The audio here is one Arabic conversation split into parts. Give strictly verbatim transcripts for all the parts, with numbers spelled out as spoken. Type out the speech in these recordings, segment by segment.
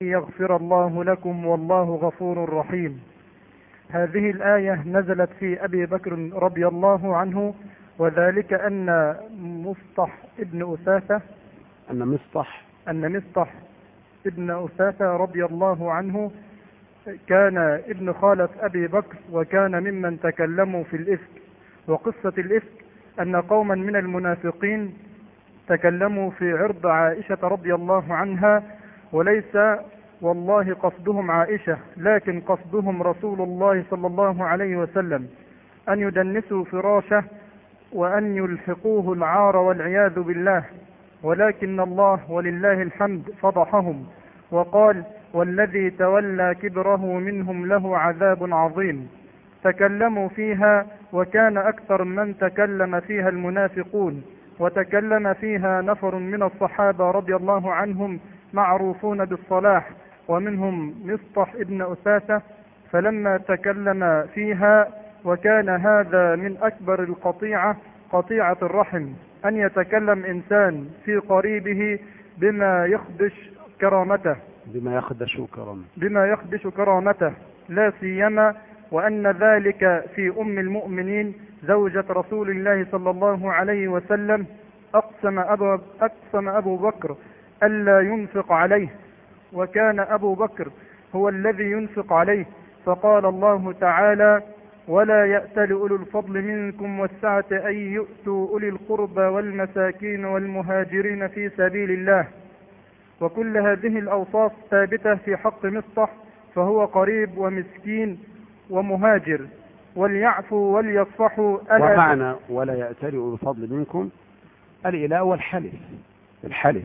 يغفر الله لكم والله غفور رحيم. هذه الآية نزلت في أبي بكر رضي الله عنه، وذلك أن مصطح ابن أساسة أن مصطح أن مصطح ابن أساسة رضي الله عنه كان ابن خالة أبي بكر، وكان ممن تكلموا في الإفك. وقصة الإفك أن قوما من المنافقين تكلموا في عرض عائشة رضي الله عنها، وليس والله قصدهم عائشة، لكن قصدهم رسول الله صلى الله عليه وسلم، أن يدنسوا فراشه وأن يلحقوه العار والعياذ بالله. ولكن الله ولله الحمد فضحهم وقال: والذي تولى كبره منهم له عذاب عظيم. تكلموا فيها، وكان أكثر من تكلم فيها المنافقون، وتكلم فيها نفر من الصحابة رضي الله عنهم معروفون بالصلاح، ومنهم مصطح ابن أساسة. فلما تكلم فيها، وكان هذا من أكبر القطيعة، قطيعة الرحم، أن يتكلم إنسان في قريبه بما يخدش كرامته بما يخدش كرامته بما يخدش كرامته لا سيما وأن ذلك في أم المؤمنين زوجة رسول الله صلى الله عليه وسلم. أقسم أبو, أقسم أبو بكر ألا ينفق عليه، وكان أبو بكر هو الذي ينفق عليه. فقال الله تعالى: ولا يأتل أولو الفضل منكم والسعة أن يؤتوا أولي القربى والمساكين والمهاجرين في سبيل الله. وكل هذه الأوصاف ثابتة في حق مصطح، فهو قريب ومسكين ومهاجر. وليعفوا وليصفحوا. ومعنى ولا يأتل أولو الفضل منكم الإله والحلف. الحلف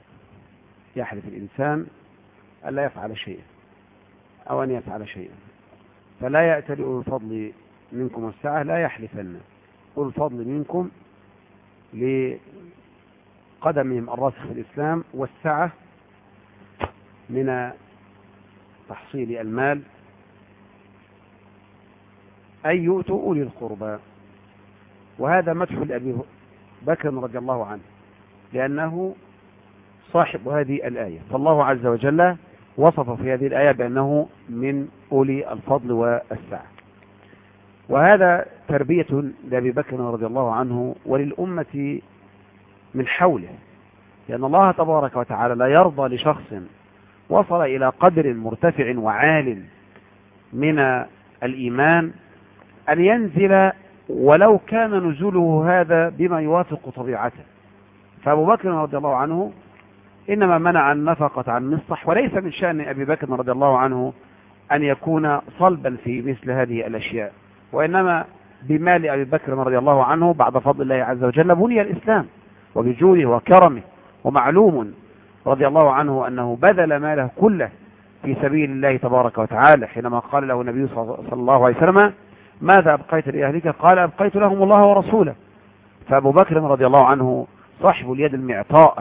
يحلف الإنسان ألا يفعل شيئا أو أن يفعل شيئا، فلا يأتل أولو الفضل منكم والسعة، لا يحلفن أولو الفضل منكم لقدمهم الراسخ في الإسلام، والسعة من تحصيل المال أن يؤتوا أولي القربى. وهذا مدح لأبي بكر رضي الله عنه، لأنه صاحب هذه الآية، فالله عز وجل وصف في هذه الآية بأنه من أولي الفضل والسعة. وهذا تربية لأبي بكر رضي الله عنه وللأمة من حوله، لأن الله تبارك وتعالى لا يرضى لشخص وصل إلى قدر مرتفع وعال من الإيمان أن ينزل ولو كان نزوله هذا بما يوافق طبيعته. فأبو بكر رضي الله عنه إنما منع النفقة عن مصطح، وليس من شأن أبي بكر رضي الله عنه أن يكون صلبا في مثل هذه الأشياء، وإنما بمال أبي بكر رضي الله عنه بعد فضل الله عز وجل بني الإسلام وبجوده وكرمه. ومعلوم رضي الله عنه أنه بذل ماله كله في سبيل الله تبارك وتعالى، حينما قال له النبي صلى الله عليه وسلم: ماذا أبقيت لأهلك؟ قال: أبقيت لهم الله ورسوله. فأبو بكر رضي الله عنه صاحب اليد المعطاء،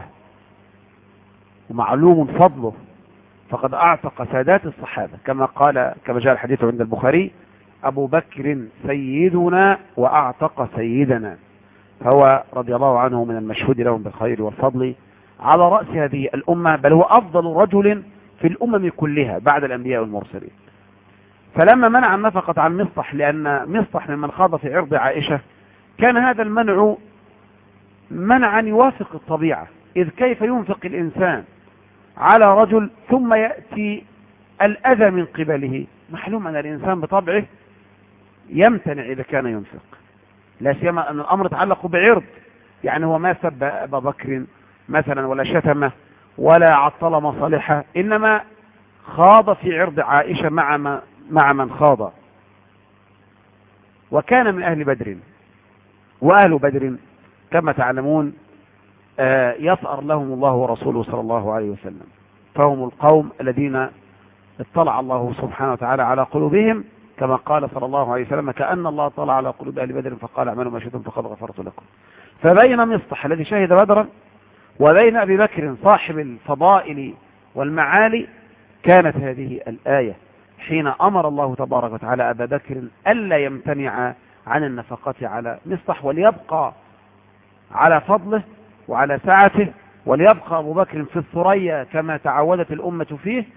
ومعلوم فضله، فقد أعتق سادات الصحابة، كما قال كما جاء الحديث عند البخاري: أبو بكر سيدنا وأعتق سيدنا. فهو رضي الله عنه من المشهود لهم بالخير والفضل على رأس هذه الأمة، بل هو أفضل رجل في الأمم كلها بعد الأنبياء والمرسلين. فلما منع النفقة عن مصطح، لأن مصطح ممن خاض في عرض عائشة، كان هذا المنع منعا يوافق الطبيعة، إذ كيف ينفق الإنسان على رجل ثم يأتي الأذى من قبله؟ معلوم أن الإنسان بطبعه يمتنع إذا كان ينفق، لا سيما أن الأمر يتعلق بعرض، يعني هو ما سب أبا بكر مثلا ولا شتمه ولا عطل مصالحه، إنما خاض في عرض عائشة مع ما مع من خاض. وكان من أهل بدر، وأهل بدر كما تعلمون يثأر لهم الله ورسوله صلى الله عليه وسلم، فهم القوم الذين اطلع الله سبحانه وتعالى على قلوبهم، كما قال صلى الله عليه وسلم: كأن الله اطلع على قلوب أهل بدر فقال: اعملوا ما شئتم فقد غفرت لكم. فبين مصطح الذي شهد بدرا وبين أبي بكر صاحب الفضائل والمعالي كانت هذه الآية، حين أمر الله تبارك وتعالى أبا بكر ألا يمتنع عن النفقة على مصطح، وليبقى على فضله وعلى سعته، وليبقى أبو بكر في الثريا كما تعودت الأمة فيه،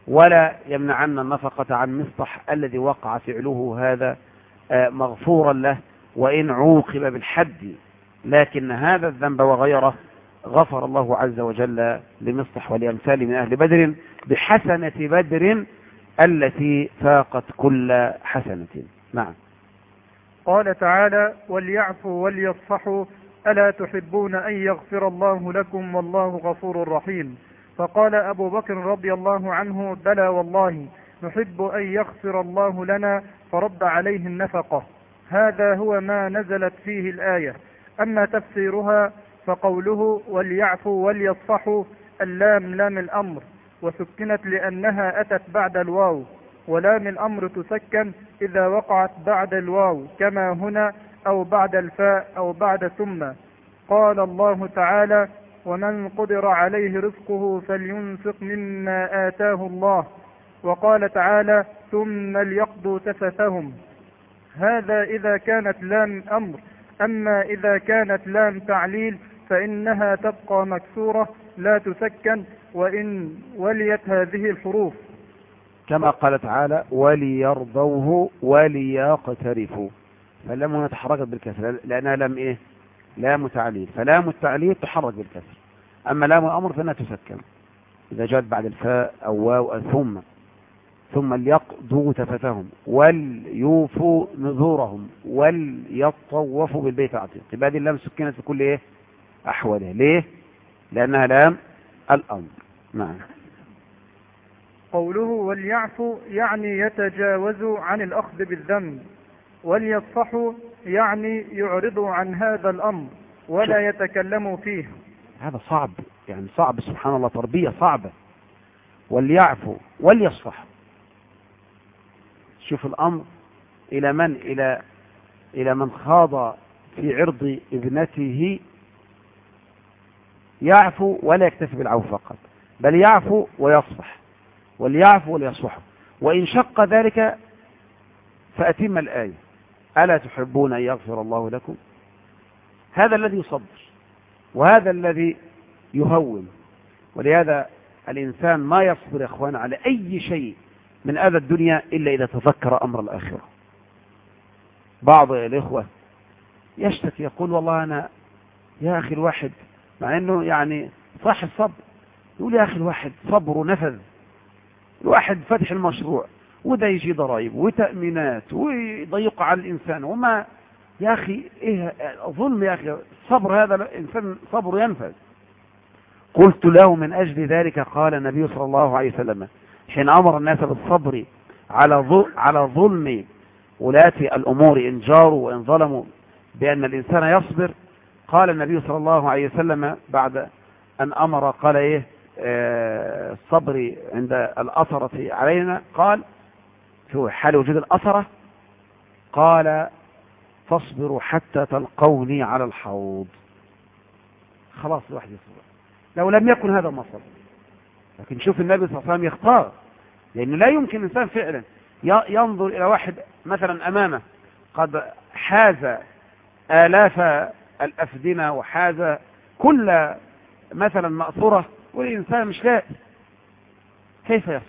ولا يمنعن النفقة عن مصطح الذي وقع فعله هذا مغفورا له وإن عوقب بالحد، لكن هذا الذنب وغيره غفر الله عز وجل لمصطح ولأمثال من أهل بدر بحسنة بدر التي فاقت كل حسنة. نعم. قال تعالى: وليعفوا وليصفحوا ألا تحبون أن يغفر الله لكم والله غفور رحيم. فقال أبو بكر رضي الله عنه: بلى والله نحب أن يغفر الله لنا، فرد عليه النفقة. هذا هو ما نزلت فيه الآية. أما تفسيرها فقوله وليعفوا وليصفحوا، اللام لام الأمر وسكنت لأنها أتت بعد الواو، ولام الأمر تسكن إذا وقعت بعد الواو كما هنا، أو بعد الفاء أو بعد ثم. قال الله تعالى: ومن قدر عليه رزقه فلينفق مما آتاه الله. وقال تعالى: ثم ليقضوا تفثهم. هذا إذا كانت لام أمر. أما إذا كانت لام تعليل فإنها تبقى مكسورة لا تسكن وإن وليت هذه الحروف، كما قال تعالى: وليرضوه وليقترفوا. فاللام هنا تحركت بالكسر لأنها لام إيه؟ لام تعليل، فلام التعليل تحرك بالكسر. أما لام الأمر فإنها تسكن إذا جاءت بعد الفاء أو واو أو ثم. ثم ليقضوا تفثهم وليوفوا نذورهم وليطوفوا بالبيت العتيق. يبقى هذه اللام سكنت في كل إيه؟ أحواله. ليه؟ لأنها لام الأمر. نعم. قوله وليعفوا يعني يتجاوزوا عن الأخذ بالذنب، وليصفحوا يعني يعرضوا عن هذا الأمر ولا يتكلموا فيه. هذا صعب، يعني صعب، سبحان الله، تربية صعبة. وليعفوا وليصفحوا. شوف الأمر إلى من؟ إلى إلى من خاض في عرض ابنته. يعفو ولا يكتفي بالعفو فقط، بل يعفو ويصفح. وليعفوا وليصفحوا، وإن شق ذلك فأتم الآية: ألا تحبون أن يغفر الله لكم. هذا الذي يصبر وهذا الذي يهون. ولهذا الإنسان ما يصبر يا أخوان على أي شيء من أذى الدنيا إلا إذا تذكر أمر الآخرة. بعض الإخوة يشتكي يقول: والله أنا يا أخي الواحد مع أنه يعني صاحب صبر، يقول: يا أخي الواحد صبره نفذ، الواحد فتح المشروع وده يجي ضرائب وتأمينات ويضيق على الإنسان وما، يا أخي إيه ظلم يا أخي، الصبر هذا الإنسان صبره ينفذ. قلت له: من أجل ذلك قال النبي صلى الله عليه وسلم حين أمر الناس بالصبر على على ظلم ولاة الأمور إن جاروا وإن ظلموا بأن الإنسان يصبر، قال النبي صلى الله عليه وسلم بعد أن أمر قال إيه آه الصبر عند الأثرة علينا، قال في حال وجود الأثرة قال: فاصبروا حتى تلقوني على الحوض. خلاص الواحد يصبر. لو لم يكن هذا ما صبر. لكن شوف النبي صلى الله عليه وسلم يختار، لأنه لا يمكن الإنسان فعلا ينظر إلى واحد مثلا أمامه قد حاز آلاف الأفدنة وحاز كل مثلا مأثورة والإنسان مش لاقي، كيف يصبر؟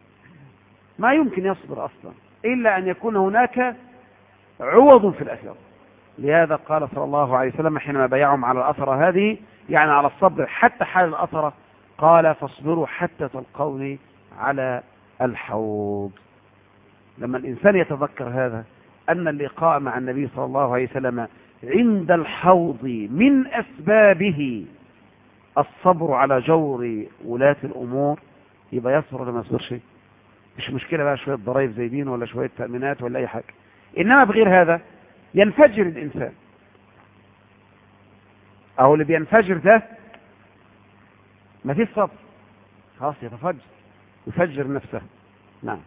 ما يمكن يصبر أصلا إلا أن يكون هناك عوض في الآخرة. لهذا قال صلى الله عليه وسلم حينما بايعهم على الأثرة هذه، يعني على الصبر حتى حال الأثرة، قال: فاصبروا حتى تلقوني على الحوض. لما الإنسان يتذكر هذا أن اللقاء مع النبي صلى الله عليه وسلم عند الحوض من أسبابه الصبر على جور ولاة الأمور، يبقى يصبر ولا ما يصبرش؟ مش مشكلة بقى شوية ضرائب زايدين ولا شوية تأمينات ولا أي حاجة، إنما بغير هذا ينفجر الإنسان. أو اللي بينفجر ده ما فيش صبر، خلاص يتفجر يفجر نفسه. نعم.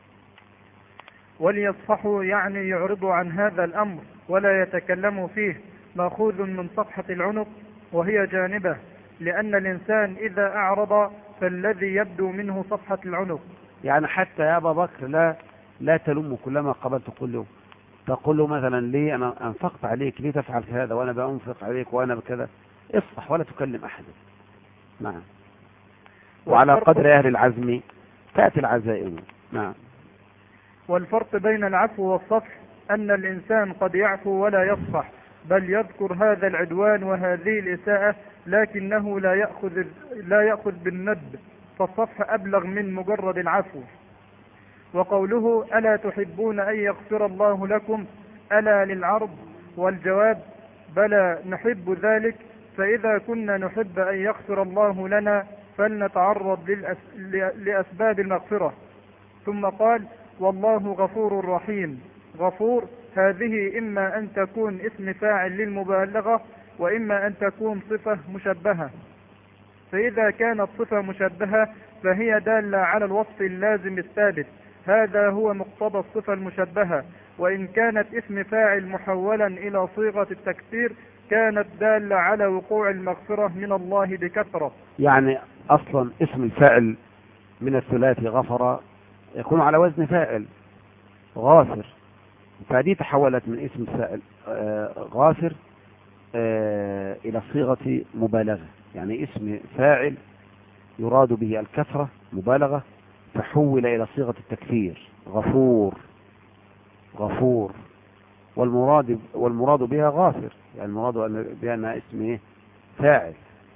وليصفحوا يعني يعرضوا عن هذا الأمر ولا يتكلموا فيه، مأخوذ من صفحة العنق وهي جانبه، لأن الإنسان إذا أعرض فالذي يبدو منه صفحة العنق. يعني حتى يا أبا بكر لا لا تلومه كلما قبلت تقول له تقول له مثلا: ليه أنا أنفقت عليك، ليه تفعل هذا وأنا بأنفق عليك وأنا بكذا؟ اصفح ولا تكلم أحد. نعم. وعلى قدر أهل العزم تأتي العزائم. نعم. والفرق بين العفو والصفح أن الإنسان قد يعفو ولا يصفح، بل يذكر هذا العدوان وهذه الإساءة لكنه لا يأخذ لا يأخذ بالندب، فالصفح أبلغ من مجرد العفو. وقوله ألا تحبون أن يغفر الله لكم ألا للعرض، والجواب بلى نحب ذلك، فإذا كنا نحب أن يغفر الله لنا فلنتعرض لأسباب المغفرة. ثم قال والله غفور رحيم. غفور هذه إما أن تكون اسم فاعل للمبالغة وإما أن تكون صفة مشبهة، فإذا كانت صفة مشبهة فهي دالة على الوصف اللازم الثابت، هذا هو مقتضى الصفة المشبهة. وإن كانت اسم فاعل محولا إلى صيغة التكثير كانت دالة على وقوع المغفرة من الله بكثرة. يعني أصلا اسم الفاعل من الثلاثي غفر يكون على وزن فاعل غافر، فهذه تحولت من اسم فاعل غافر إلى صيغة مبالغة، يعني اسم فاعل يراد به الكثرة مبالغة فحول إلى صيغة التكثير غفور غفور، والمراد والمراد بها غافر، يعني المراد بأنها اسم فاعل.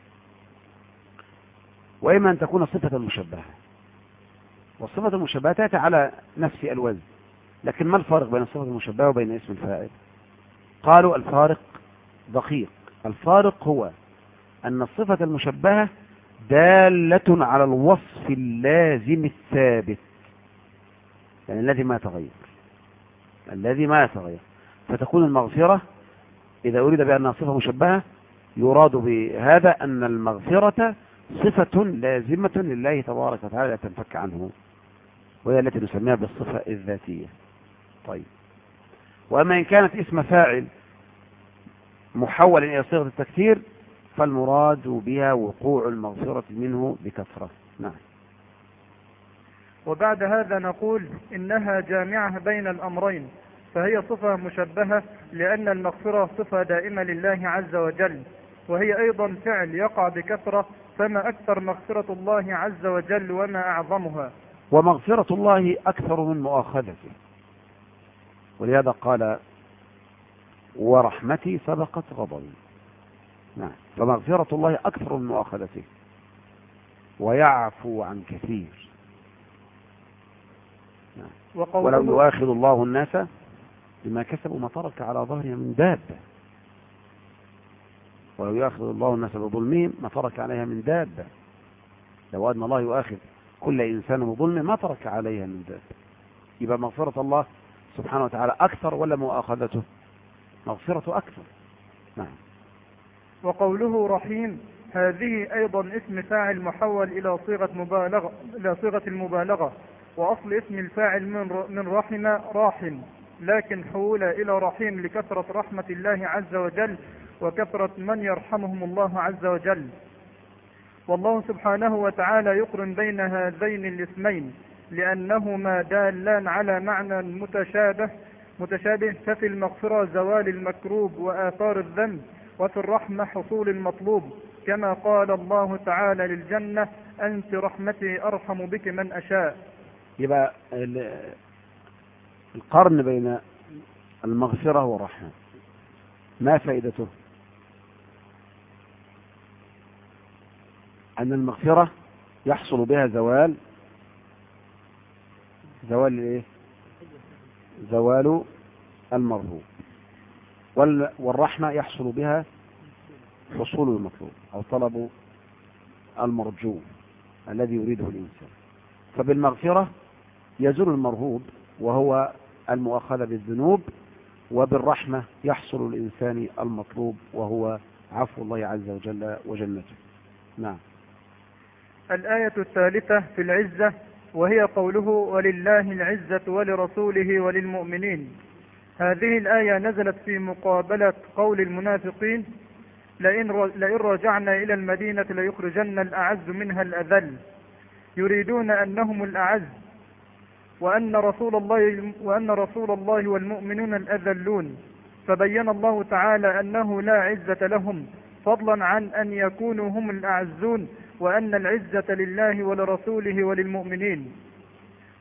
وإما أن تكون صفة مشبهة، والصفة المشبهة تأتي على نفس الوزن، لكن ما الفارق بين الصفة المشبهة وبين اسم الفاعل؟ قالوا الفارق دقيق. الفارق هو أن الصفة المشبهة دالة على الوصف اللازم الثابت، يعني الذي ما يتغير الذي ما يتغير فتكون المغفرة إذا أريد بأنها صفة مشبهة يراد بهذا أن المغفرة صفة لازمة لله تبارك وتعالى لا تنفك عنه، وهي التي نسميها بالصفة الذاتية. طيب، وأما إن كانت اسم فاعل محول إلى صيغة التكثير فالمراد بها وقوع المغفرة منه بكثرة. نعم. وبعد هذا نقول إنها جامعة بين الأمرين، فهي صفة مشبهة لأن المغفرة صفة دائمة لله عز وجل، وهي أيضا فعل يقع بكثرة، فما أكثر مغفرة الله عز وجل وما أعظمها. ومغفرة الله أكثر من مؤاخذته، ولهذا قال ورحمتي سبقت غضبي. نعم. فمغفرة الله أكثر من مؤاخذته ويعفو عن كثير. نعم. ولو يؤاخذ الله الناس بما كسبوا ما ترك على ظهرها من دابة، ولو يؤاخذ الله الناس بظلمهم ما ترك عليها من دابة، لو أن الله يؤاخذ كل إنسان بظلمه ما ترك عليها من دابة. يبقى مغفرة الله سبحانه وتعالى أكثر ولا مؤاخذته؟ مغفرة أكثر. نعم. وقوله رحيم هذه أيضا اسم فاعل محول إلى صيغة مبالغة إلى صيغة المبالغة، وأصل اسم الفاعل من من رحم راحم، لكن حول إلى رحيم لكثرة رحمة الله عز وجل وكثرة من يرحمهم الله عز وجل. والله سبحانه وتعالى يقرن بين هذين الاسمين لأنهما دالان على معنى متشابه متشابه ففي المغفرة زوال المكروب وآثار الذنب، وفي الرحمة حصول المطلوب، كما قال الله تعالى للجنة أنت رحمتي أرحم بك من أشاء. يبقى القرن بين المغفرة والرحمة ما فائدته؟ أن المغفرة يحصل بها زوال زوال إيه؟ زوال المرهوب، والرحمة يحصل بها حصول المطلوب أو طلب المرجو الذي يريده الإنسان. فبالمغفرة يزول المرهوب وهو المؤاخذة بالذنوب، وبالرحمة يحصل الإنسان المطلوب وهو عفو الله عز وجل وجنته. نعم. الآية الثالثة في العزة، وهي قوله ولله العزة ولرسوله وللمؤمنين. هذه الآية نزلت في مقابلة قول المنافقين لئن لئن رجعنا إلى المدينة ليخرجن الأعز منها الأذل، يريدون أنهم الأعز وأن رسول الله وأن رسول الله والمؤمنون الأذلون، فبين الله تعالى أنه لا عزة لهم فضلا عن أن يكونوا هم الأعزون، وأن العزة لله ولرسوله وللمؤمنين.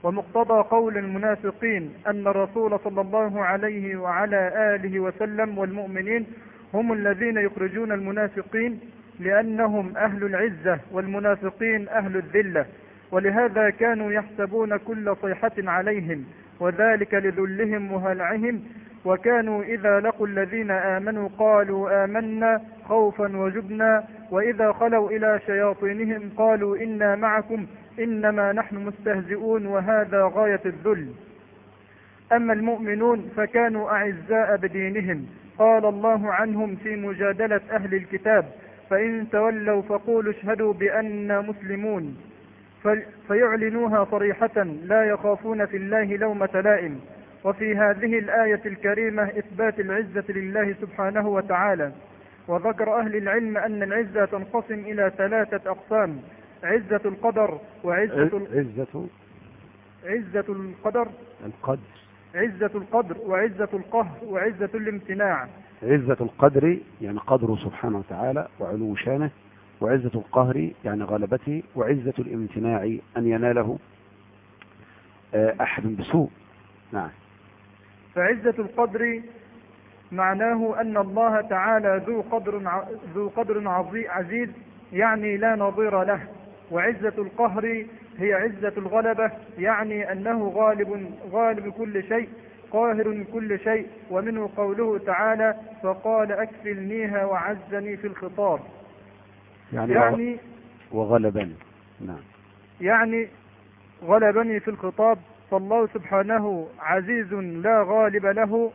ومقتضى قول المنافقين أن الرسول صلى الله عليه وعلى آله وسلم والمؤمنين هم الذين يخرجون المنافقين، لأنهم أهل العزة والمنافقين أهل الذلة، ولهذا كانوا يحسبون كل صيحة عليهم، وذلك لذلهم وهلعهم، وكانوا إذا لقوا الذين آمنوا قالوا آمنا خوفا وجبنا، وإذا خلوا إلى شياطينهم قالوا إنا معكم إنما نحن مستهزئون، وهذا غاية الذل. أما المؤمنون فكانوا أعزاء بدينهم، قال الله عنهم في مجادلة أهل الكتاب: فإن تولوا فقولوا اشهدوا بأننا مسلمون، فيعلنوها صريحة لا يخافون في الله لومة لائم. وفي هذه الآية الكريمة إثبات العزة لله سبحانه وتعالى. وذكر أهل العلم أن العزة تنقسم إلى ثلاثة أقسام: عزة القدر وعزة عزة عزة القدر القدر عزة القدر وعزة القهر وعزة الامتناع. عزة القدر يعني قدره سبحانه وتعالى وعلو شانه، وعزة القهر يعني غلبته، وعزة الامتناع أن يناله أحد بسوء. نعم. فعزة القدر معناه أن الله تعالى ذو قدر ذو قدر عزيز، يعني لا نظير له. وعزة القهر هي عزة الغلبة، يعني أنه غالب غالب كل شيء، قاهر كل شيء. ومنه قوله تعالى: فقال أكفلنيها وعزني في الخطاب، يعني, يعني وغلبني. نعم. يعني غلبني في الخطاب. فالله سبحانه عزيز لا غالب له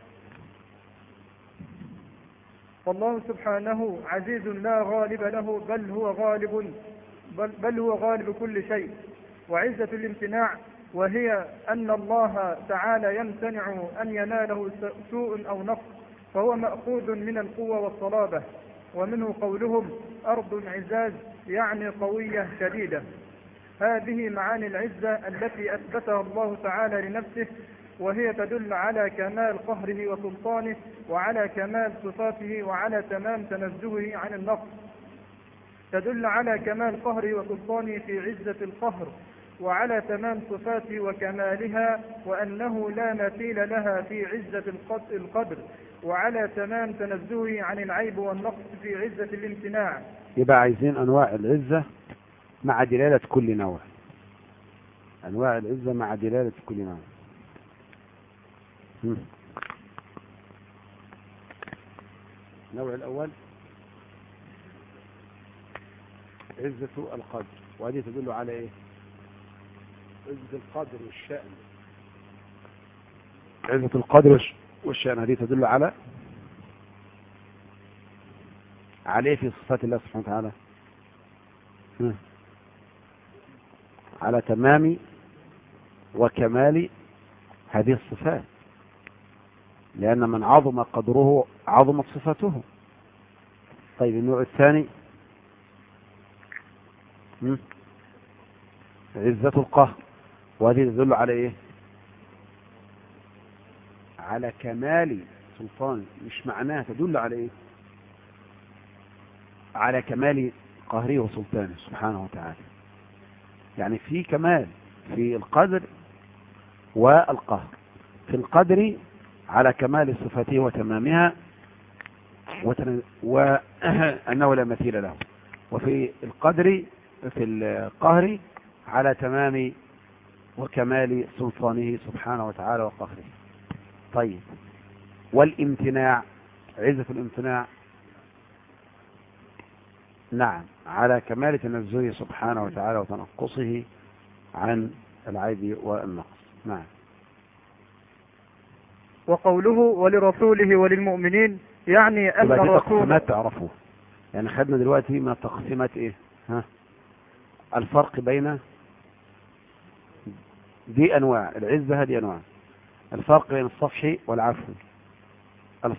فالله سبحانه عزيز لا غالب له بل هو غالب بل, بل هو غالب كل شيء. وعزة الامتناع وهي أن الله تعالى يمتنع أن يناله سوء أو نقص، فهو مأخوذ من القوة والصلابة. ومنه قولهم أرض عزاز، يعني قوية شديدة. هذه معاني العزة التي أثبتها الله تعالى لنفسه، وهي تدل على كمال قهره وسلطانه، وعلى كمال صفاته، وعلى تمام تنزهه عن النقص. تدل على كمال قهره وسلطانه في عزة القهر، وعلى تمام صفاته وكمالها، وأنه لا مثيل لها في عزة القدر، وعلى تمام تنزهه عن العيب والنقص في عزة الامتناع. يبقى عايزين أنواع العزة مع دلالة كل نوع. أنواع العزة مع دلالة كل نوع. النوع الأول عزة القدر، وهذه تدل على إيه؟ عزة القدر والشأن. عزة القدر والشأن هذه تدل على عليه في صفات الله سبحانه وتعالى، على تمام وكمال هذه الصفات، لأن من عظم قدره عظمت صفاته. طيب النوع الثاني عزة القهر، وهذه تدل على ايه؟ على كمال سلطان. مش معناها تدل على ايه؟ على كمال قهره وسلطانه سبحانه وتعالى. يعني في كمال في القدر والقهر. في القدر على كمال صفاته وتمامها، وأنه لا مثيل له. وفي القدر في القهر على تمام وكمال سلطانه سبحانه وتعالى وقهره. طيب والامتناع، عزة الامتناع، نعم، على كمال تنزهه سبحانه وتعالى وتنقصه عن العيب والنقص. نعم. وقوله ولرسوله وللمؤمنين يعني أن الرسول، ما تعرفوه يعني خدنا دلوقتي من تقسيمات ايه؟ ها، الفرق بين دي انواع العزة، هذه انواع. الفرق بين الصفح والعفو، الف...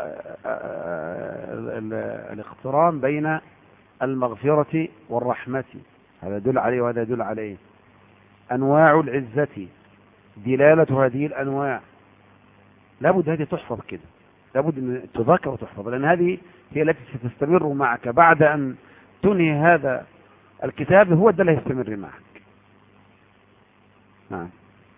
الاقتران بين المغفرة والرحمة، هذا يدل عليه وهذا يدل عليه. انواع العزة، دلالة هذه الانواع، لابد هذه تحفظ كده، لابد ان تذكر وتحفظ، لان هذه هي التي ستستمر معك بعد ان تنهي هذا الكتاب، هو ده اللي هيستمر معك. نعم.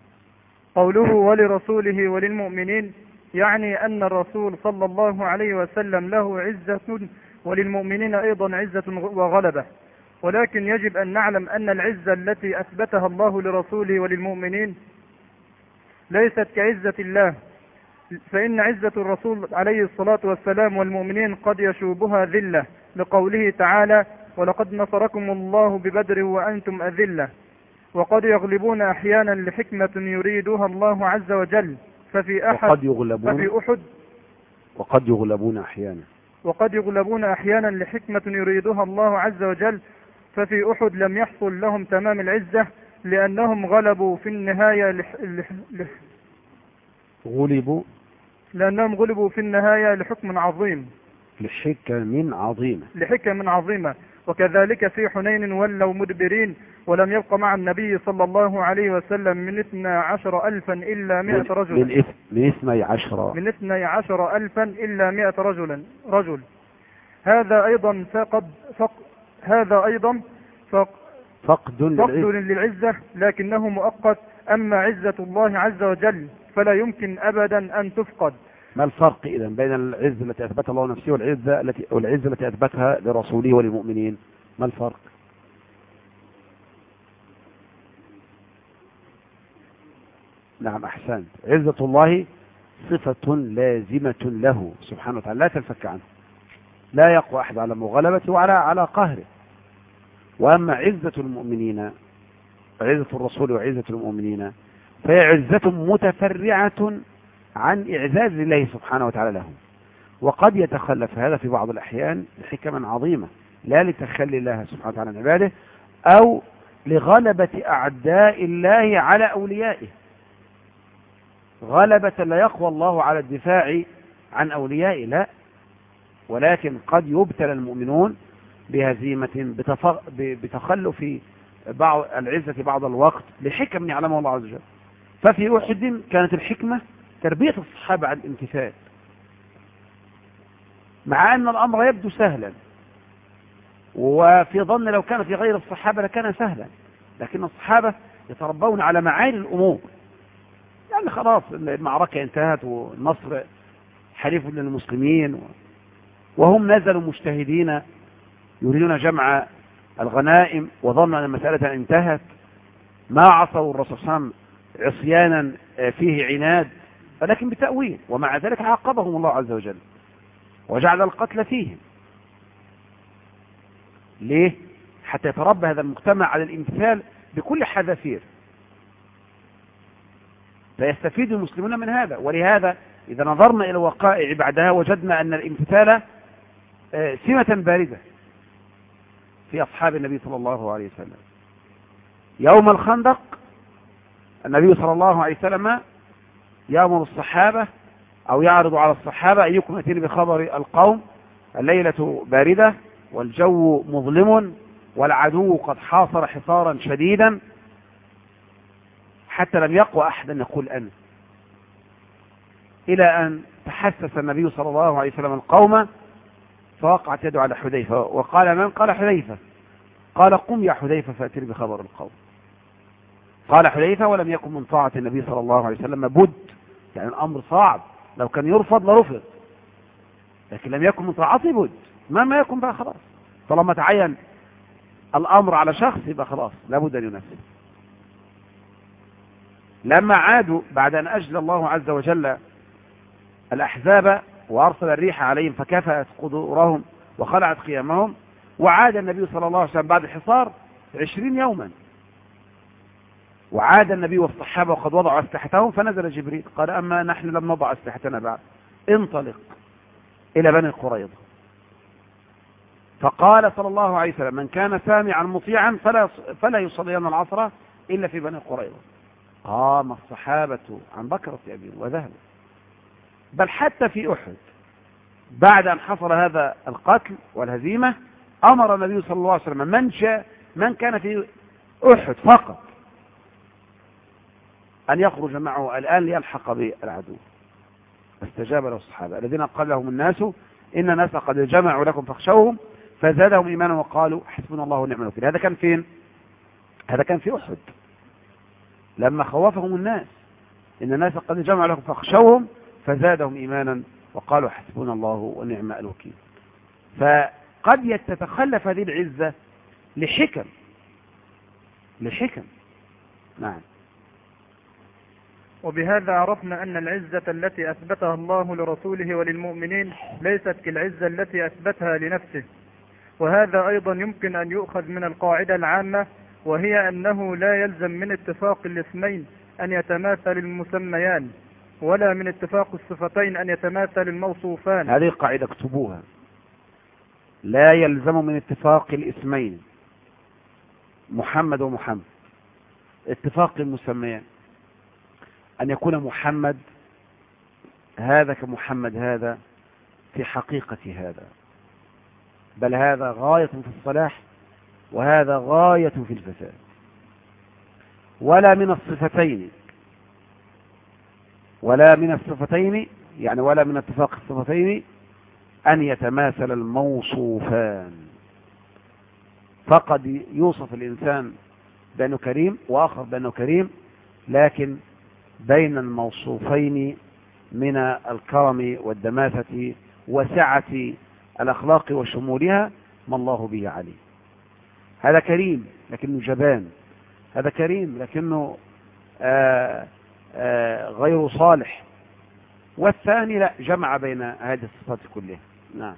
قوله ولرسوله وللمؤمنين يعني أن الرسول صلى الله عليه وسلم له عزة وللمؤمنين أيضا عزة وغلبة، ولكن يجب أن نعلم أن العزة التي أثبتها الله لرسوله وللمؤمنين ليست كعزة الله، فإن عزة الرسول عليه الصلاة والسلام والمؤمنين قد يشوبها ذلة، لقوله تعالى ولقد نصركم الله ببدر وأنتم أذلة، وقد يغلبون أحيانا لحكمة يريدها الله عز وجل، ففي أحد وقد يغلبون ففي أحد وقد يغلبون أحيانا وقد يغلبون أحيانا لحكمة يريدها الله عز وجل، ففي أحد لم يحصل لهم تمام العزة لأنهم غلبوا في النهاية لح... لح... لح... غلبوا لأنهم غلبوا في النهاية لحكم عظيم لحكم عظيمة لحكم عظيمة وكذلك في حنين ولوا مدبرين ولم يبق مع النبي صلى الله عليه وسلم من اثنى عشر ألفا إلا مئة رجل من, من اثني عشر من اثني عشر ألفا إلا مئة رجلا رجل هذا أيضا فقد فق هذا أيضا فق فقد فقد للعزة. للعزة لكنه مؤقت. أما عزة الله عز وجل فلا يمكن أبدا أن تفقد. ما الفرق إذن بين العزة التي أثبتها الله نفسه والعزة التي والعزة التي أثبتها لرسوله وللمؤمنين؟ ما الفرق؟ نعم أحسنت. عزة الله صفة لازمة له سبحانه وتعالى لا تنفك عنه، لا يقوى أحد على مغلبته وعلى على قهره. وأما عزة المؤمنين عزة الرسول وعزة المؤمنين فهي عزة متفرعة عن إعزاز الله سبحانه وتعالى لهم، وقد يتخلف هذا في بعض الأحيان لحكمة عظيمة لا لتخلي الله سبحانه وتعالى عن عباده أو لغلبة أعداء الله على أوليائه، غلبة لا يقوى الله على الدفاع عن أوليائه لا، ولكن قد يبتلى المؤمنون بهزيمة بتخلف بعض العزة بعض الوقت لحكم يعلمه الله عز وجل. ففي أحد كانت الحكمة تربية الصحابة على الامتثال، مع أن الأمر يبدو سهلا، وفي ظن لو كان في غير الصحابة لكان سهلا، لكن الصحابة يتربون على معاني الأمور، يعني خلاص المعركة انتهت والنصر حليف للمسلمين وهم نزلوا مجتهدين يريدون جمع الغنائم وظنوا أن المسألة انتهت، ما عصوا الرسول صلى الله عليه وسلم عصيانا فيه عناد، ولكن بتأويل، ومع ذلك عاقبهم الله عز وجل وجعل القتل فيهم. ليه؟ حتى يتربى هذا المجتمع على الامتثال بكل حذافير، فيستفيد المسلمون من هذا. ولهذا إذا نظرنا إلى الوقائع بعدها وجدنا أن الامتثال سمة باردة في أصحاب النبي صلى الله عليه وسلم. يوم الخندق النبي صلى الله عليه وسلم يأمر الصحابة أو يعرض على الصحابة أيكم يأتيني بخبر القوم، الليلة باردة والجو مظلم والعدو قد حاصر حصارا شديدا، حتى لم يقوى أحد أن يقول أنا، إلى أن تحسس النبي صلى الله عليه وسلم القوم فوقعت يده على حذيفة وقال من؟ قال حذيفة. قال قم يا حذيفة فأتني بخبر القوم. قال حذيفة ولم يكن من طاعة النبي صلى الله عليه وسلم بد، يعني الأمر صعب، لو كان يرفض لرفض، لكن لم يكن من طاعته بد، ما ما يكن بقى خلاص، طالما تعين الأمر على شخص يبقى خلاص لابد أن ينفذ. لما عادوا بعد أن أجل الله عز وجل الأحزاب وأرسل الريح عليهم فكفأت قدورهم وخلعت قيامهم، وعاد النبي صلى الله عليه وسلم بعد الحصار عشرين يوما، وعاد النبي والصحابة وقد وضعوا أسلحتهم، فنزل جبريل قال أما نحن لم نضع أسلحتنا بعد، انطلق إلى بني قريظة. فقال صلى الله عليه وسلم من كان سامعا مطيعا فلا فلا يصلين العصر إلا في بني قريظة. قام الصحابة عن بكرة أبيهم وذهبوا. بل حتى في أحد بعد أن حصل هذا القتل والهزيمة أمر النبي صلى الله عليه وسلم من شاء من كان في أحد فقط أن يخرج معه الآن ليلحق بالعدو، فاستجاب له الصحابة الذين قال لهم الناس إن الناس قد جمعوا لكم فاخشوهم فزادهم إيمانا وقالوا حسبنا الله ونعم الوكيل. هذا كان فين؟ هذا كان في أحد لما خوفهم الناس، إن الناس قد جمعوا لكم فاخشوهم فزادهم إيمانا وقالوا حسبنا الله ونعم الوكيل. فقد تتخلف هذه العزة لحكم لحكم نعم. وبهذا عرفنا أن العزة التي أثبتها الله لرسوله وللمؤمنين ليست كالعزة التي أثبتها لنفسه. وهذا أيضا يمكن أن يؤخذ من القاعدة العامة، وهي أنه لا يلزم من اتفاق الاسمين أن يتماثل المسميان، ولا من اتفاق الصفتين أن يتماثل الموصوفان. هذه القاعدة اكتبوها، لا يلزم من اتفاق الاسمين محمد ومحمد اتفاق المسميان أن يكون محمد هذا كمحمد هذا في حقيقة هذا، بل هذا غاية في الصلاح وهذا غاية في الفساد. ولا من الصفتين ولا من الصفتين يعني ولا من اتفاق الصفتين أن يتماثل الموصوفان. فقد يوصف الإنسان بأنه كريم وآخر بأنه كريم، لكن بين الموصوفين من الكرم والدماثة وسعة الأخلاق وشمولها ما الله به عليه. هذا كريم لكنه جبان، هذا كريم لكنه آآ آآ غير صالح، والثاني لا، جمع بين هذه الصفات كلها. نعم.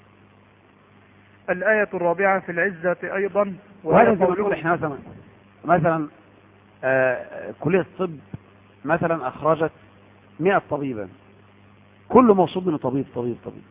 الآية الرابعة في العزة أيضا، وهذا زي ما نقول احنا مثلا مثلا كلية الطب مثلا أخرجت مئة طبيبا، كل موصوف من طبيب طبيب طبيب،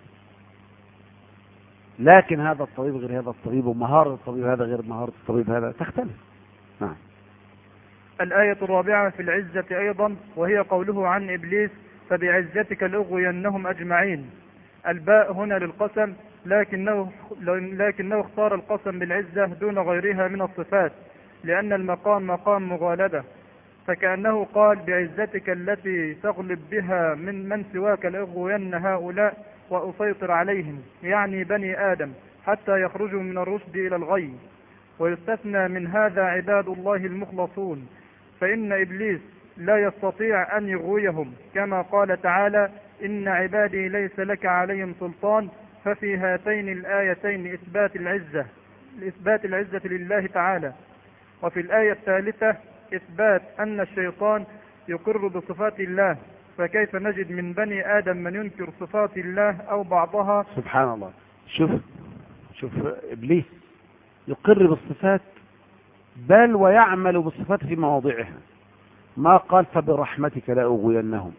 لكن هذا الطبيب غير هذا الطبيب، ومهارة الطبيب هذا غير مهارة الطبيب هذا، تختلف. نعم. الآية الرابعة في العزة أيضا، وهي قوله عن إبليس فبعزتك لأغوينهم أجمعين. الباء هنا للقسم، لكنه, لكنه اختار القسم بالعزة دون غيرها من الصفات، لأن المقام مقام مغالبة، فكأنه قال بعزتك التي تغلب بها من من سواك لأغوين هؤلاء وأسيطر عليهم، يعني بني آدم، حتى يخرجوا من الرشد إلى الغي. ويستثنى من هذا عباد الله المخلصون، فإن إبليس لا يستطيع أن يغويهم، كما قال تعالى إن عبادي ليس لك عليهم سلطان. ففي هاتين الآيتين إثبات العزة إثبات العزة لله تعالى. وفي الآية الثالثة إثبات أن الشيطان يقر بصفات الله، فكيف نجد من بني آدم من ينكر صفات الله أو بعضها؟ سبحان الله. شوف شوف إبليس يقر بالصفات، بل ويعمل بالصفات في مواضعها، ما قال فبرحمتك لا أغوينهم،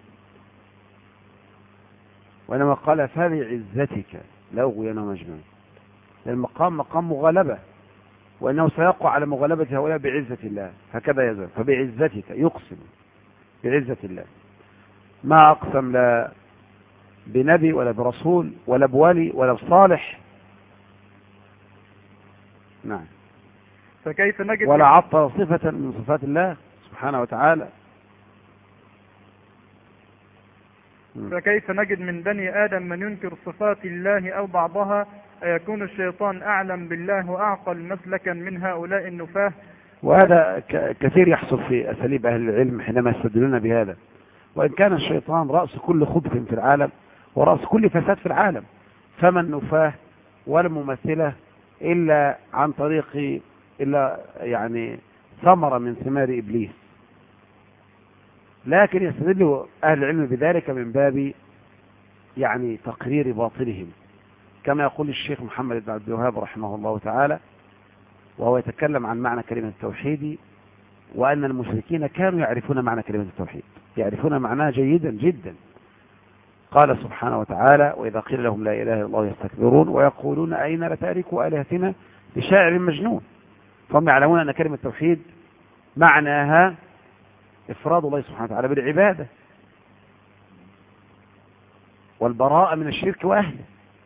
وإنما قال فبعزتك لا أغوينهم أجمعين. المقام مقام مغالبة، وأنه سيقع على مغالبة هؤلاء بعزة الله، هكذا يزال. فبعزتك يقسم بعزة الله، ما أقسم لا بنبي ولا برسول ولا بولي ولا بصالح. نعم. فكيف نجد ولا عطى صفة من صفات الله سبحانه وتعالى. فكيف نجد من بني آدم من ينكر صفات الله أو بعضها؟ أيكون الشيطان أعلم بالله وأعقل مسلكا من هؤلاء النفاه؟ وهذا كثير يحصل في أساليب أهل العلم حينما يستدلون بهذا. وإن كان الشيطان رأس كل خبث في العالم ورأس كل فساد في العالم، فما النفاه ولا ممثلة إلا عن طريق إلا يعني ثمرة من ثمار إبليس. لكن يستدل أهل العلم بذلك من باب يعني تقرير باطلهم، كما يقول الشيخ محمد بن عبد الوهاب رحمه الله تعالى وهو يتكلم عن معنى كلمة التوحيد، وأن المشركين كانوا يعرفون معنى كلمة التوحيد، يعرفون معناها جيدا جدا. قال سبحانه وتعالى وإذا قيل لهم لا إله إلا الله يستكبرون ويقولون أين لتاركوا آلهتنا لشاعر مجنون. فهم يعلمون أن كلمة التوحيد معناها إفراد الله سبحانه وتعالى بالعبادة والبراءة من الشرك وأهله.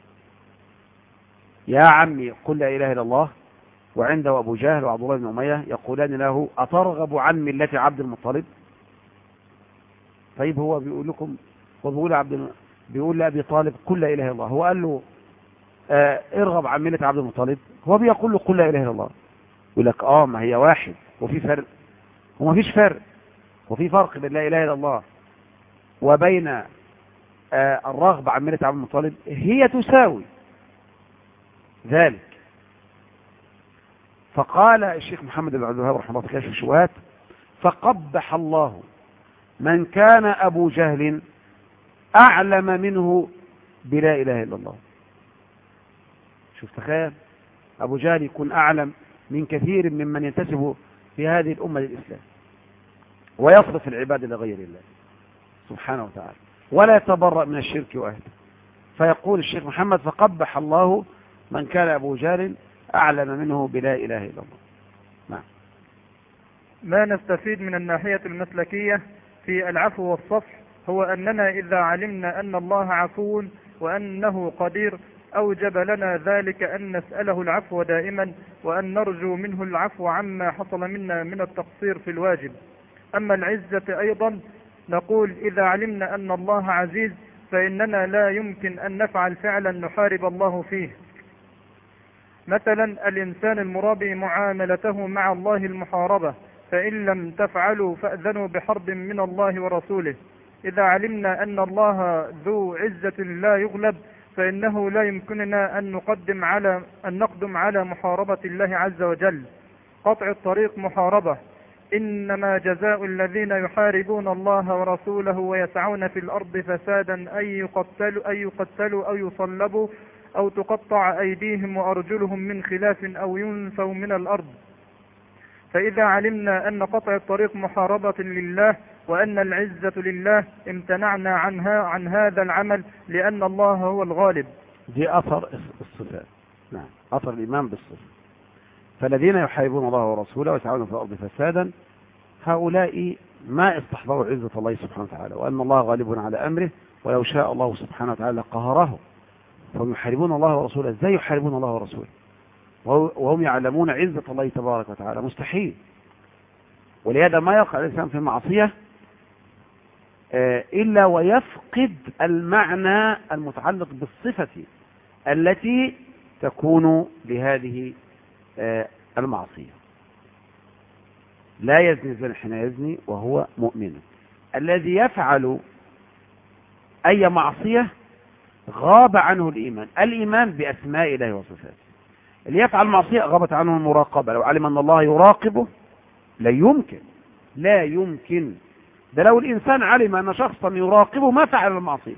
يا عمي قل لا إله إلا الله، وعنده أبو جهل وعبد الله بن أمية يقولان له أترغب عن ملة عبد المطلب؟ طيب هو بيقول لكم، هو بيقول عبد بيقول لأبي طالب قل لا إله إلا الله، هو قال له آه ارغب عن ملة عبد المطلب، هو بيقول له قل لا إله إلا الله. يقول لك آه ما هي واحد وفي فرق، وما فيش فرق، وفي فرق بين لا إله إلا الله وبين الرغبة عن ملة عبد المطلب هي تساوي ذلك. فقال الشيخ محمد بن عبد الوهاب رحمه الله في كشف الشبهات: فقبح الله من كان أبو جهل أعلم منه بلا إله إلا الله. شوف تخيل أبو جهل يكون أعلم من كثير ممن ينتسب في هذه الأمة للإسلام ويصرف العباد لغير الله سبحانه وتعالى ولا يتبرأ من الشرك وأهله. فيقول الشيخ محمد: فقبح الله من كان أبو جهل أعلم منه بلا إله إلا الله. نعم. ما نستفيد من الناحية المسلكية في العفو والصفح هو أننا إذا علمنا أن الله عفو وأنه قدير أوجب لنا ذلك أن نسأله العفو دائما وأن نرجو منه العفو عما حصل منا من التقصير في الواجب. أما العزة أيضا نقول إذا علمنا أن الله عزيز فإننا لا يمكن أن نفعل فعلا نحارب الله فيه. مثلا الإنسان المرابي معاملته مع الله المحاربة، فإن لم تفعلوا فأذنوا بحرب من الله ورسوله. إذا علمنا أن الله ذو عزة لا يغلب فإنه لا يمكننا أن نقدم على أن نقدم على محاربة الله عز وجل. قطع الطريق محاربة. إنما جزاء الذين يحاربون الله ورسوله ويسعون في الأرض فسادا أن يقتلوا, أن يقتلوا أو يصلبوا أو تقطع أيديهم وأرجلهم من خلاف أو ينفوا من الأرض. فإذا علمنا أن قطع الطريق محاربة لله وأن العزة لله امتنعنا عنها عن هذا العمل لأن الله هو الغالب. دي أثر الصفات. نعم، أثر الإيمان بالصفات. فالذين يحاربون الله ورسوله ويسعون في الأرض فسادا هؤلاء ما استحضروا عزة الله سبحانه وتعالى وأن الله غالب على أمره، ولو شاء الله سبحانه وتعالى قهره. فهم يحاربون الله ورسوله. ازاي يحاربون الله ورسوله وهم يعلمون عزة الله تبارك وتعالى؟ مستحيل. ولهذا ما يقع الإنسان في معصية إلا ويفقد المعنى المتعلق بالصفة التي تكون لهذه المعصية. لا يزني الزاني حين يزني وهو مؤمن. الذي يفعل أي معصية غاب عنه الإيمان، الإيمان بأسماء الله وصفاته. اللي يفعل معصية غابت عنه المراقبة. لو علم أن الله يراقبه لا يمكن لا يمكن ده لو الإنسان علم أن شخصا يراقبه ما فعل المعصية،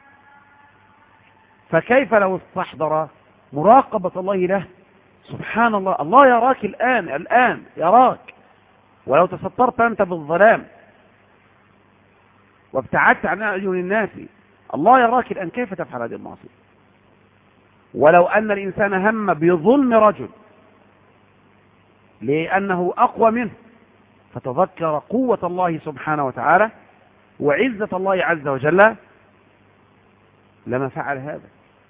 فكيف لو استحضر مراقبة الله له؟ سبحان الله، الله يراك الآن الآن يراك. ولو تسترت أنت بالظلام وابتعدت عن أعين الناس الله يراك الآن، كيف تفعل هذه المعصية؟ ولو أن الإنسان هم بظلم رجل لأنه أقوى منه فتذكر قوة الله سبحانه وتعالى وعزة الله عز وجل لما فعل هذا.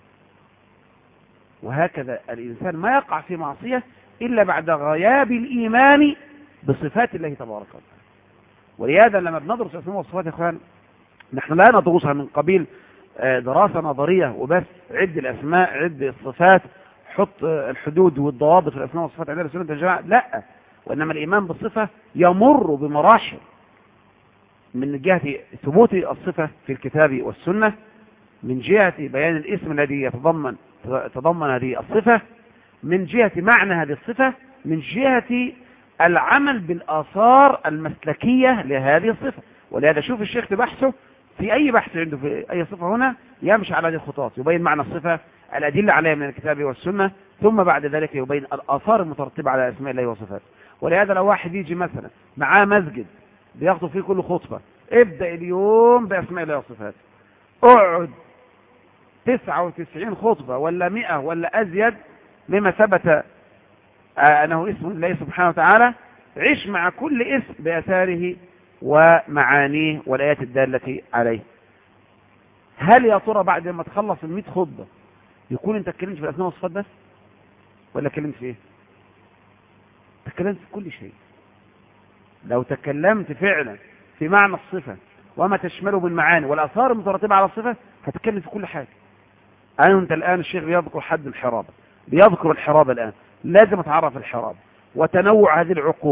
وهكذا الإنسان ما يقع في معصية إلا بعد غياب الإيمان بصفات الله تبارك وتعالى. ولهذا لما بندرس الأسماء والصفات يا إخوان نحن لا ندرسها من قبيل دراسة نظرية وبس، عد الأسماء عد الصفات حط الحدود والضوابط في الأسماء والصفات عندنا سنة الجماعة، لا. وإنما الإيمان بالصفة يمر بمراحل من جهة ثبوت الصفة في الكتاب والسنة، من جهة بيان الاسم الذي يتضمن تضمن هذه الصفة، من جهة معنى هذه الصفة، من جهة العمل بالآثار المسلكية لهذه الصفة. ولهذا شوف الشيخ بحثه في أي بحث عنده في أي صفة هنا يمشي على هذه الخطوات، يبين معنى الصفة، الأدلة عليها من الكتاب والسنة، ثم بعد ذلك يبين الآثار المترتبة على أسماء الله وصفاته. ولهذا لو واحد يجي مثلا معاه مسجد بياخده فيه كل خطبة، ابدأ اليوم بأسماء الله وصفاته، اقعد تسعة وتسعين خطبة ولا مئة ولا أزيد مما ثبت أنه اسم الله سبحانه وتعالى، عيش مع كل اسم بأثاره ومعانيه والآيات الدالة عليه. هل يا ترى بعد ما تخلص المئة خطبة يكون انت اتكلمت في الأسماء والصفات بس ولا اتكلمت في ايه؟ تكلمت في كل شيء. لو تكلمت فعلا في معنى الصفة وما تشمله من معاني والآثار المترتبة على الصفة هتتكلم في كل حاجة. أنت الآن الشيخ بيذكر حد الحرابة، بيذكر الحرابة الآن، لازم تعرف الحرابة وتنوع هذه العقوبة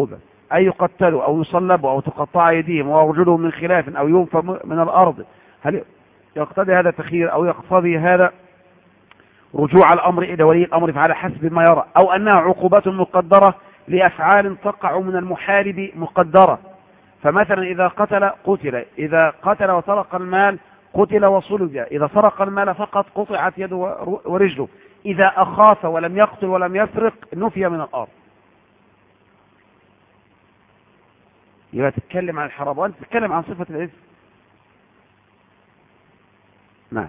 أن يقتلوا أو يصلبوا أو تقطع أيديهم وأرجلهم من خلاف أو ينفى من الأرض، هل يقتضي هذا تخيير أو يقتضي هذا رجوع الأمر إلى ولي الأمر فعلى حسب ما يرى، أو أنها عقوبات مقدرة لأفعال تقع من المحارب مقدرة؟ فمثلا إذا قتل قتل، إذا قتل وسرق المال قتل وصلب، إذا سرق المال فقط قطعت يده ورجله، إذا أخاف ولم يقتل ولم يسرق نفي من الأرض. يبقى تتكلم عن الحرام وأنت تتكلم عن صفة الإثم. نعم.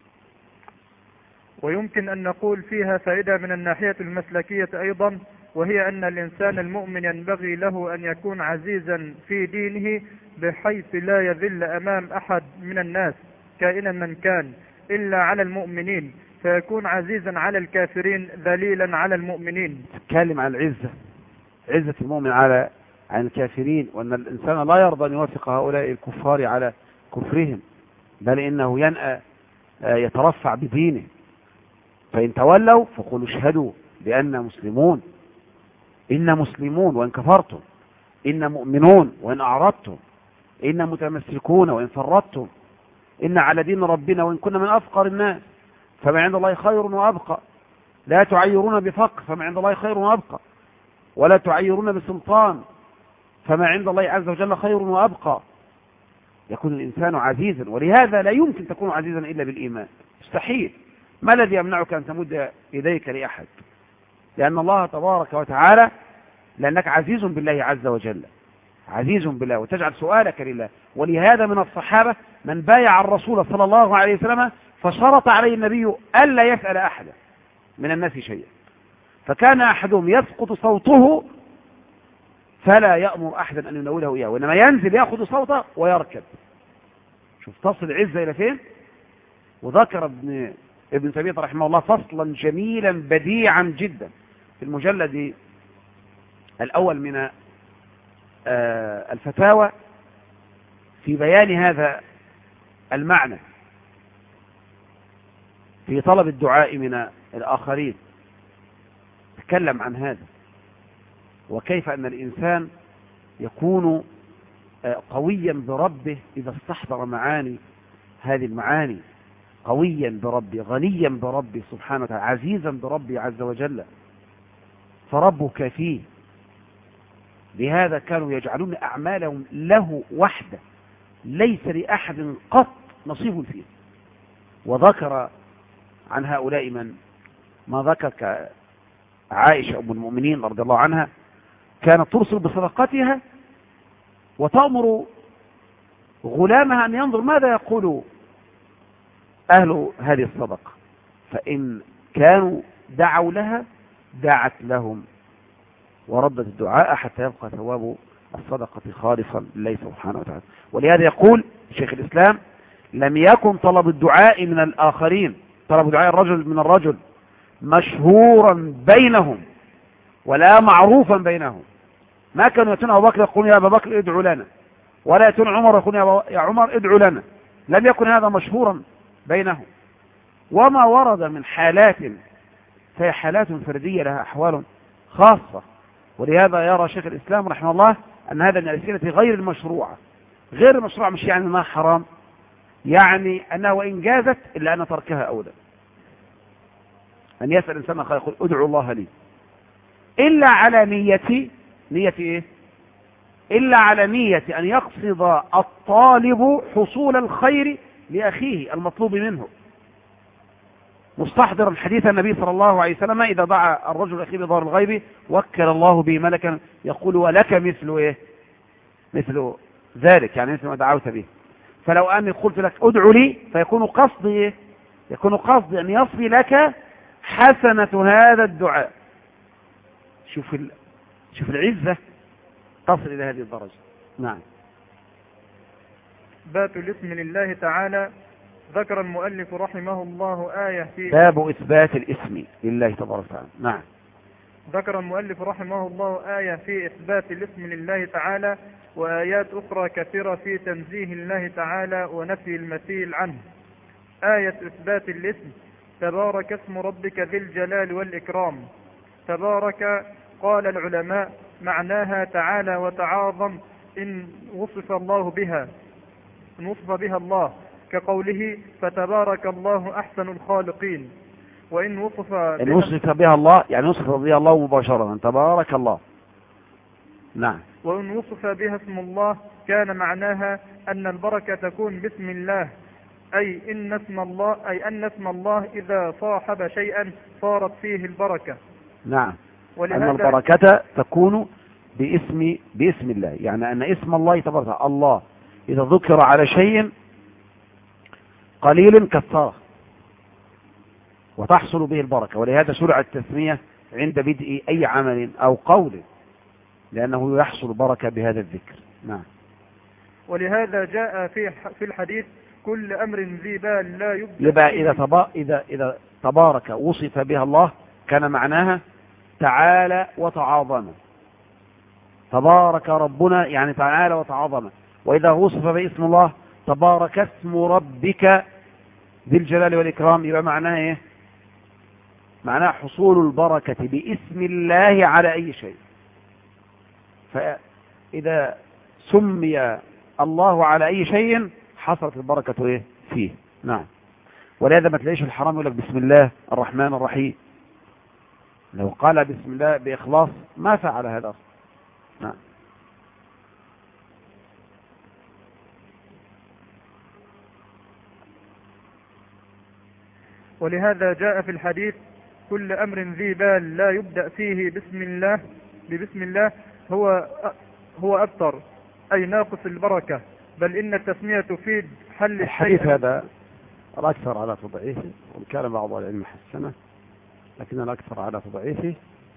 ويمكن أن نقول فيها فائدة من الناحية المسلكية أيضا، وهي أن الإنسان المؤمن ينبغي له أن يكون عزيزا في دينه بحيث لا يذل أمام أحد من الناس كائنا من كان إلا على المؤمنين، فيكون عزيزا على الكافرين ذليلا على المؤمنين. تتكلم عن العزة، عزة المؤمن على عن الكافرين، وأن الإنسان لا يرضى أن يوافق هؤلاء الكفار على كفرهم، بل إنه ينأى يترفع بدينه. فإن تولوا فقولوا اشهدوا بأننا مسلمون، إن مسلمون وإن كفرتم، إن مؤمنون وإن أعرضتم، إن متمسكون وإن فرطتم، إن على دين ربنا وإن كنا من أفقر الناس، فما عند الله خير وأبقى. لا تعيرون بفقر فما عند الله خير وأبقى، ولا تعيرون بسلطان فما عند الله عز وجل خير وأبقى. يكون الإنسان عزيزا، ولهذا لا يمكن تكون عزيزا إلا بالإيمان، مستحيل. ما الذي يمنعك أن تمد يديك لأحد؟ لأن الله تبارك وتعالى، لأنك عزيز بالله عز وجل، عزيز بالله، وتجعل سؤالك لله. ولهذا من الصحابة من بايع الرسول صلى الله عليه وسلم فشرط عليه النبي ألا يسأل أحدا من الناس شيئا، فكان أحدهم يسقط صوته فلا يأمر أحدا أن ينوله إياه، وإنما ينزل يأخذ صوته ويركب. شوف تصل العزة إلى فين. وذكر ابن ابن تيمية رحمه الله فصلا جميلا بديعا جدا في المجلد الأول من الفتاوى في بيان هذا المعنى في طلب الدعاء من الآخرين. تكلم عن هذا وكيف أن الإنسان يكون قويا بربه إذا استحضر معاني هذه المعاني، قويا بربه، غنيا بربه سبحانه وتعالى، عزيزا بربه عز وجل، فربه كافيه. لهذا كانوا يجعلون أعمالهم له وحده، ليس لأحد قط نصيب فيه. وذكر عن هؤلاء من ما ذكر عائشة أم المؤمنين رضي الله عنها، كانت ترسل بصدقتها وتأمر غلامها أن ينظر ماذا يقول أهل هذه الصدقة، فإن كانوا دعوا لها دعت لهم وردت الدعاء حتى يبقى ثواب الصدقة خالصا لله سبحانه وتعالى. ولهذا يقول شيخ الإسلام: لم يكن طلب الدعاء من الآخرين، طلب دعاء الرجل من الرجل، مشهورا بينهم ولا معروفا بينهم. ما كانوا يأتون أبو بكر يقولون يا أبا بكر ادعو لنا، ولا يأتون عمر يقولون يا عمر ادعو لنا. لم يكن هذا مشهورا بينهم. وما ورد من حالات فهي حالات فردية لها أحوال خاصة. ولهذا يرى شيخ الإسلام رحمه الله أن هذا من الأسئلة غير المشروعة. غير المشروع مش يعني أنها حرام، يعني أنها وإن جازت إلا أن تركها أولى. أن يسأل إنسان أخر يقول ادعو الله لي، إلا على نيتي، نية إيه؟ إلا على نية أن يقصد الطالب حصول الخير لأخيه المطلوب منه، مستحضرا حديث النبي صلى الله عليه وسلم: إذا دعا الرجل أخيه بظهر الغيب وكل الله به ملكا يقول ولك مثل إيه؟ مثل ذلك، يعني مثل ما دعوت به. فلو أني قلت لك ادعو لي فيكون قصدي إيه؟ يكون قصدي أن يصفي لك حسنة هذا الدعاء. شوف ال... شوف العزة تصل إلى هذه الدرجة. نعم. باب الاسم لله تعالى. ذكر المؤلف رحمه الله آية في باب إثبات الاسم لله تبارك وتعالى. نعم. ذكر المؤلف رحمه الله آية في إثبات الاسم لله تعالى، وآيات أخرى كثيرة في تنزيه الله تعالى ونفي المثيل عنه. آية إثبات الاسم: تبارك اسم ربك ذي الجلال والإكرام. تبارك قال العلماء معناها تعالى وتعاظم إن وصف الله بها إن وصف بها الله، كقوله فتبارك الله أحسن الخالقين. وإن وصف إن بها وصف بها الله يعني وصف بها الله مباشرة، تبارك الله. نعم. وإن وصف بها اسم الله كان معناها أن البركة تكون باسم الله، أي إن اسم الله أي أن اسم الله إذا صاحب شيئا صارت فيه البركة. نعم. ولهذا أن البركة تكون باسم باسم الله، يعني أن اسم الله تبارك الله إذا ذكر على شيء قليل كثره وتحصل به البركة. ولهذا شرع التسمية عند بدء أي عمل أو قول، لأنه يحصل بركة بهذا الذكر. نعم. ولهذا جاء في في الحديث كل أمر ذي بال لا يبدأ. يبقى إذا تبا إذا إذا تبارك وصف بها الله كان معناها تعالى وتعاظم. تبارك ربنا يعني تعالى وتعاظم. وإذا وصف باسم الله تبارك اسم ربك ذي الجلال والإكرام، يبقى معناها إيه؟ معناها حصول البركة باسم الله على أي شيء. فإذا سمي الله على أي شيء حصلت البركة إيه؟ فيه. نعم. ولهذا ما تلاقيش الحرام يقول لك بسم الله الرحمن الرحيم، لو قال بسم الله بإخلاص ما فعل هذا. نعم. ولهذا جاء في الحديث كل أمر ذي بال لا يبدأ فيه بسم الله ببسم الله هو هو أبتر، أي ناقص البركة، بل إن التسمية تفيد حل الحديث هذا الأكثر على تضعيفه، وإن كان بعض العلم حسنه، لكن الأكثر على تضعيفه،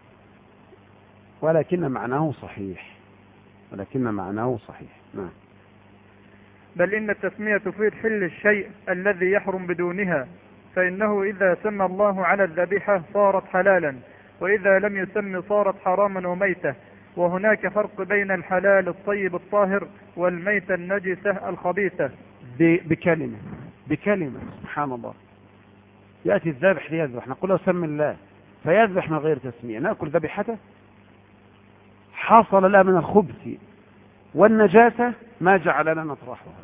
ولكن معناه صحيح ولكن معناه صحيح. نعم. بل إن التسمية تفيد حل الشيء الذي يحرم بدونها، فإنه إذا سمى الله على الذبيحة صارت حلالا، وإذا لم يسم صارت حراما وميتة. وهناك فرق بين الحلال الطيب الطاهر والميتة النجسة الخبيثة. بكلمة بكلمة سبحان الله، يأتي الذابح ليذبح نقول له سم الله فيذبح من غير تسمية، نأكل ذبيحته؟ حصل لا من الخبث والنجاسة ما جعلنا نطرحها.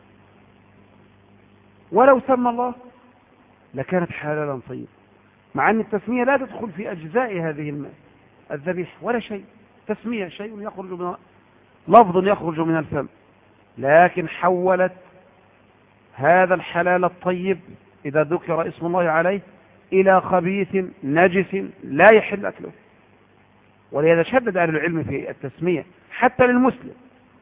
ولو سمى الله لكانت حلالا طيبا، مع أن التسمية لا تدخل في أجزاء هذه الذبيحة ولا شيء. تسمية شيء يخرج من لفظ يخرج من الفم، لكن حولت هذا الحلال الطيب إذا ذكر اسم الله عليه إلى خبيث نجس لا يحل أكله. ولهذا شدد أهل العلم في التسمية حتى للمسلم.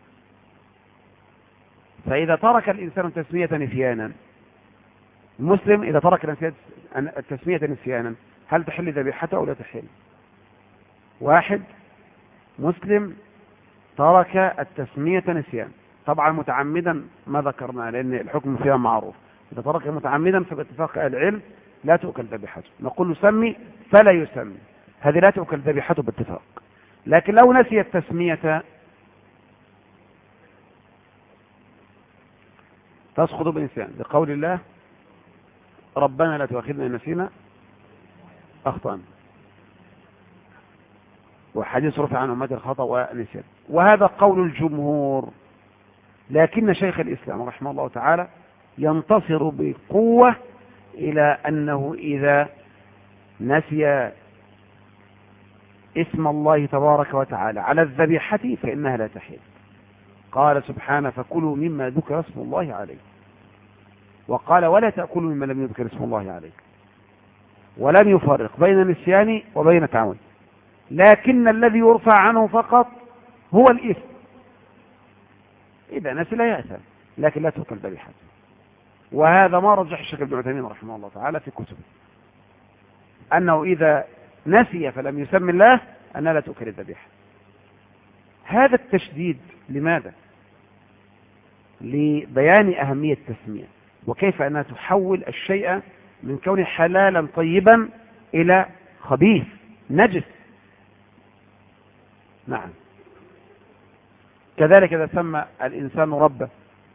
فإذا ترك الإنسان تسمية نسيانا، المسلم إذا ترك التسمية نسيانا هل تحل ذبيحته أو لا تحل؟ واحد مسلم ترك التسمية نسيان، طبعا متعمدا ما ذكرنا لأن الحكم فيها معروف. إذا ترك متعمدا فباتفاق أهل العلم لا تؤكل ذبيحته، نقول له سمي فلا يسمي، هذه لا تؤكل ذبيحته باتفاق. لكن لو نسي التسمية تسقط بالنسيان، لقول الله ربنا لا تؤاخذنا إن نسينا أخطأنا، وحديث رفع عن أمة الخطأ والنسيان، وهذا قول الجمهور. لكن شيخ الإسلام رحمه الله تعالى ينتصر بقوة إلى أنه إذا نسي اسم الله تبارك وتعالى على الذبيحة فإنها لا تحل. قال سبحانه فكلوا مما ذكر اسم الله عليه، وقال ولا تأكلوا مما لم يذكر اسم الله عليه، ولم يفرق بين النسيان وبين التعود. لكن الذي يرفع عنه فقط هو الإثم، إذا نسي لا يأثم، لكن لا تؤكل ذبيحته. وهذا ما رجح الشيخ ابن عثيمين رحمه الله تعالى في كتبه، أنه إذا نسي فلم يسمي الله أنها لا تؤكل الذبيحة. هذا التشديد لماذا؟ لبيان أهمية التسمية، وكيف أنها تحول الشيء من كونه حلالا طيبا إلى خبيث نجس. نعم. كذلك إذا سمى الإنسان ربه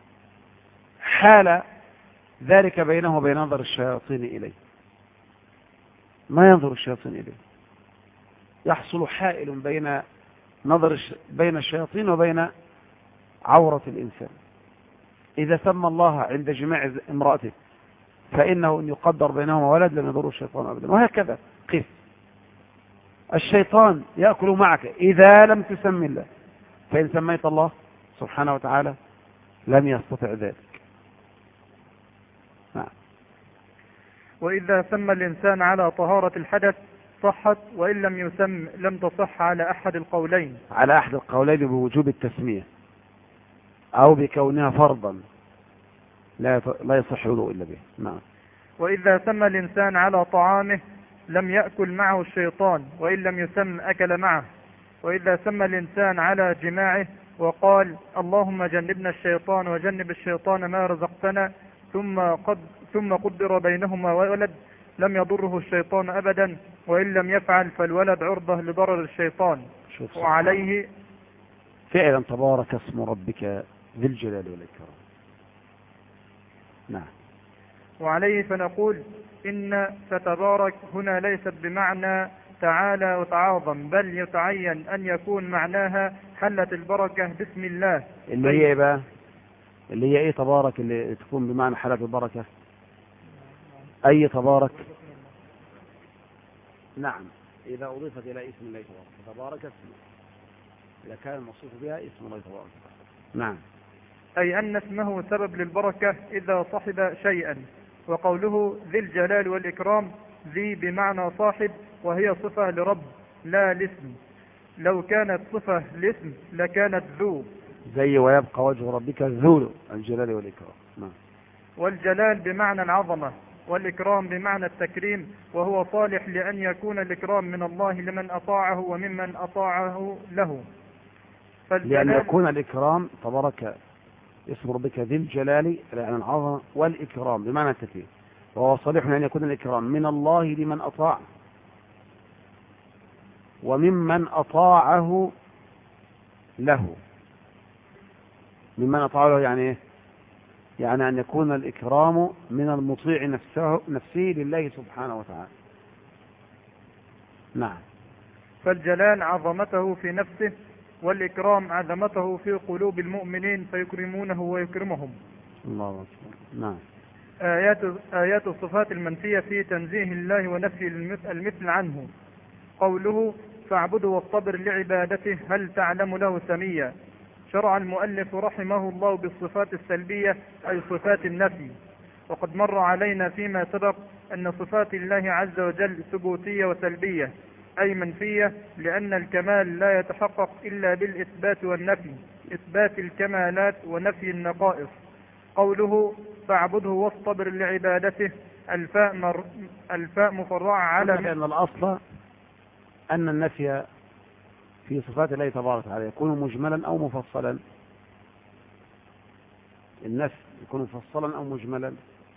حال ذلك بينه وبين نظر الشياطين إليه، ما ينظر الشياطين إليه، يحصل حائل بين نظر بين الشياطين وبين عورة الإنسان. إذا سمى الله عند جماع امرأته فإنه إن يقدر بينهما ولد لم يضر الشيطان أبدا. وهكذا قف. الشيطان يأكل معك إذا لم تسمي الله، فإن سميت الله سبحانه وتعالى لم يستطع ذلك. نعم. وإذا سمى الإنسان على طهارة الحدث صحت، وإن لم يسم لم تصح على أحد القولين. على أحد القولين بوجوب التسمية أو بكونها فرضا لا لا يصح الوضوء إلا به. نعم. وإذا سمى الإنسان على طعامه لم يأكل معه الشيطان، وإن لم يسم أكل معه. وإذا سمى الإنسان على جماعه وقال اللهم جنبنا الشيطان وجنب الشيطان ما رزقتنا، ثم قد ثم قدر بينهما ولد لم يضره الشيطان أبدا، وإن لم يفعل فالولد عرضة لضرر الشيطان. وعليه فعلا تبارك اسم ربك ذي الجلال والإكرام. نعم. وعليه فنقول إن فتبارك هنا ليست بمعنى تعالى وتعاظم، بل يتعين أن يكون معناها حلت البركة بسم الله. اللي هي إيه بقى؟ اللي هي إيه تبارك اللي تكون بمعنى حلت البركة؟ أي تبارك؟ نعم، إذا أضيفت إلى اسم الله تبارك، تبارك اسمه إذا كان الموصوف بها اسم الله تبارك. نعم. أي أن اسمه سبب للبركة إذا صحب شيئا. وقوله ذي الجلال والإكرام، ذي بمعنى صاحب، وهي صفة لرب لا لاسم. لو كانت صفة لاسم لكانت ذو، زي ويبقى وجه ربك ذو الجلال والإكرام. نعم. والجلال بمعنى العظمة، والإكرام بمعنى التكريم، وهو صالح لأن يكون الإكرام من الله لمن أطاعه وممن أطاعه له. لأن يكون الإكرام تبارك اسم ربك ذي الجلال يعني العظمة والإكرام بمعنى التكريم، وهو صالح أن يكون الإكرام من الله لمن أطاع وممن أطاعه له. ممن أطاعه له يعني إيه؟ يعني أن يكون الإكرام من المطيع نفسه, نفسه لله سبحانه وتعالى. نعم. فالجلال عظمته في نفسه، والإكرام عظمته في قلوب المؤمنين فيكرمونه ويكرمهم. الله أكبر. نعم. آيات, آيات الصفات المنفية في تنزيه الله ونفي المثل عنه. قوله فاعبده واصطبر لعبادته هل تعلم له سميا. شرع المؤلف رحمه الله بالصفات السلبية أي صفات النفي. وقد مر علينا فيما سبق أن صفات الله عز وجل ثبوتية وسلبية أي منفية، لأن الكمال لا يتحقق إلا بالإثبات والنفي، إثبات الكمالات ونفي النقائص. قوله فاعبده واصطبر لعبادته الفاء, مر... الفاء مفرعة على لأن الأصل أن النفي في صفات الله تبارك وتعالى يكون مجملا أو مفصلا. النفي يكون مفصلا أو مجملا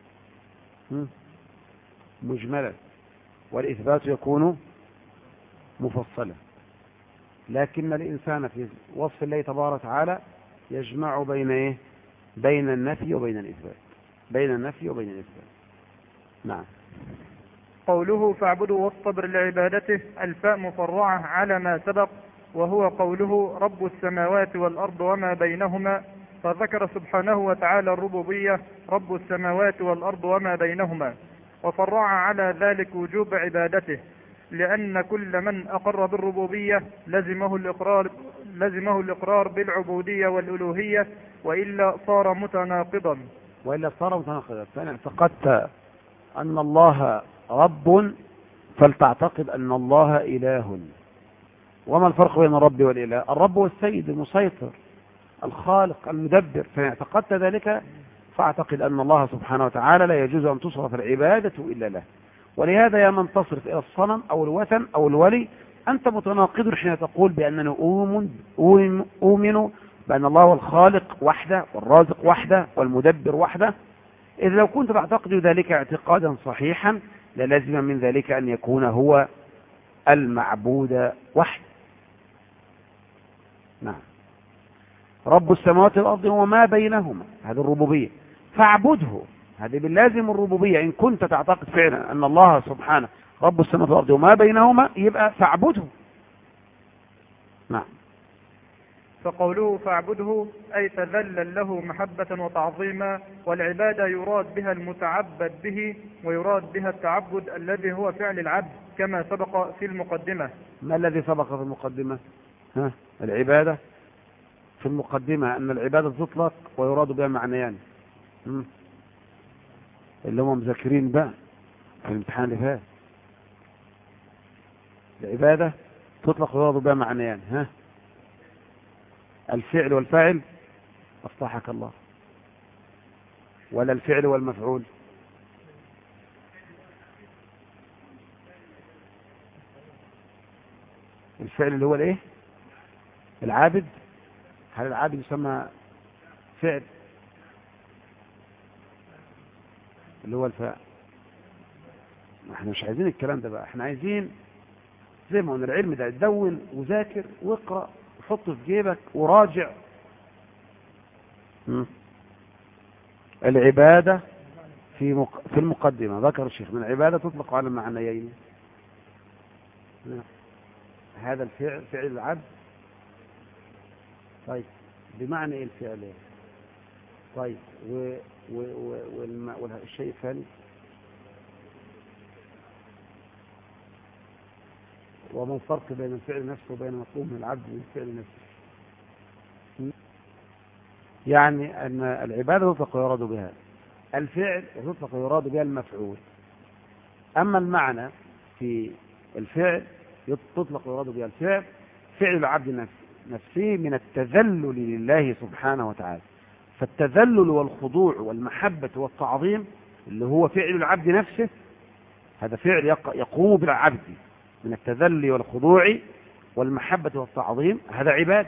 مجملا، والإثبات يكون مفصلا. لكن الإنسان في وصف الله تبارك وتعالى يجمع بين إيه؟ بين النفي وبين الإثبات، بين النفي وبين الإثبات. نعم. قوله فاعبده واصطبر لعبادته الفاء مفرعة على ما سبق، وهو قوله رب السماوات والأرض وما بينهما، فذكر سبحانه وتعالى الربوبية رب السماوات والأرض وما بينهما، وفرع على ذلك وجوب عبادته، لأن كل من أقر بالربوبية لزمه الإقرار, لزمه الإقرار بالعبودية والألوهية، وإلا صار متناقضا. وإلا صار متناقضا. فإن اعتقدت أن الله رب فلتعتقد أن الله إله. وما الفرق بين الرب والإله؟ الرب هو السيد المسيطر الخالق المدبر، فإن اعتقدت ذلك فاعتقد أن الله سبحانه وتعالى لا يجوز أن تصرف العبادة إلا له. ولهذا يا من تصرف إلى الصنم أو الوثن أو الولي أنت متناقض حين تقول بأنني أؤمن, أؤمن بأن الله هو الخالق وحده والرازق وحده والمدبر وحده. إذا لو كنت تعتقد ذلك اعتقادا صحيحا للازم من ذلك أن يكون هو المعبود وحده. نعم. رب السماوات والأرض وما بينهما، هذه الربوبية، فاعبده، هذه باللازم الربوبية. إن كنت تعتقد فعلا أن الله سبحانه رب السماوات والأرض وما بينهما يبقى فاعبده. نعم. فقوله فاعبده أي تذلل له محبة وتعظيما، والعبادة يراد بها المتعبد به، ويراد بها التعبد الذي هو فعل العبد كما سبق في المقدمة. ما الذي سبق في المقدمة؟ ها؟ العبادة في المقدمة أن العبادة تطلق ويراد بها معنيان، اللي هم مذاكرين بقى في الامتحان اللي فات. العبادة تطلق ويراد بها معنيان، ها؟ الفعل والفاعل، أصلحك الله، ولا الفعل والمفعول؟ الفعل اللي هو الايه؟ العابد. هل العابد يسمى فعل؟ اللي هو الفاعل. احنا مش عايزين الكلام ده بقى، احنا عايزين زي ما قلنا العلم ده تدون وذاكر واقرأ وحطه في جيبك وراجع. م. العبادة في مق... في المقدمة ذكر الشيخ من العبادة تطلق على المعنيين. هذا الفعل فعل العبد. طيب بمعنى ايه الفعل؟ طيب و... و... و... والم... والشيء الثاني وما الفرق بين الفعل نفسه وبين مطلوب من العبد من الفعل نفسه؟ يعني أن العبادة تطلق ويراد بها الفعل وتطلق ويراد بها المفعول. أما المعنى في الفعل تطلق ويراد بها الفعل فعل العبد نفسه من التذلل لله سبحانه وتعالى. فالتذلل والخضوع والمحبة والتعظيم اللي هو فعل العبد نفسه، هذا فعل يقوم بالعبد من التذلل والخضوع والمحبة والتعظيم، هذا عبادة.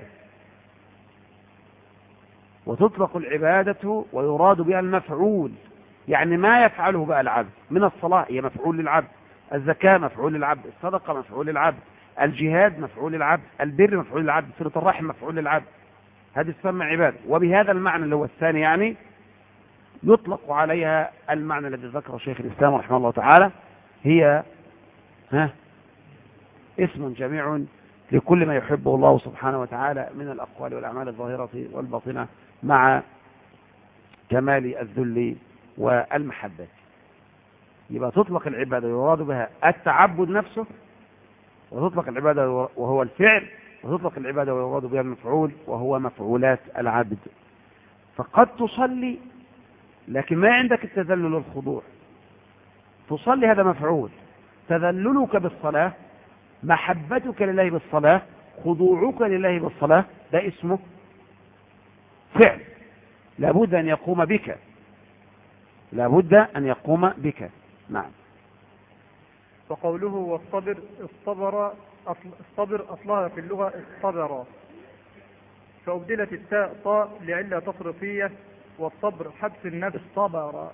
وتطلق العبادة ويراد بها المفعول، يعني ما يفعله بقى العبد من الصلاة هي مفعول للعبد، الزكاة مفعول للعبد، الصدقة مفعول للعبد، الجهاد مفعول للعبد، البر مفعول للعبد، صلة الرحم مفعول للعبد، هذه تسمى عبادة. وبهذا المعنى اللي هو الثاني يعني يطلق عليها المعنى الذي ذكره شيخ الإسلام رحمه الله تعالى، هي ها اسم جميع لكل ما يحبه الله سبحانه وتعالى من الأقوال والأعمال الظاهرة والباطنة مع كمال الذل والمحبة. يبقى تطلق العبادة يراد بها التعبد نفسه، وتطلق العبادة وهو الفعل، وتطلق العبادة ويراد بها المفعول وهو مفعولات العبد. فقد تصلي لكن ما عندك التذلل والخضوع، تصلي هذا مفعول، تذللك بالصلاة، محبتك لله بالصلاة، خضوعك لله بالصلاة، ده اسمه فعل لابد أن يقوم بك، لابد أن يقوم بك. نعم. وقوله والصبر الصبر أصل الصبر أصلها في اللغة الصبر، فأبدلت التاء طاء لعلة تصرفية، والصبر حبس النفس. الصبر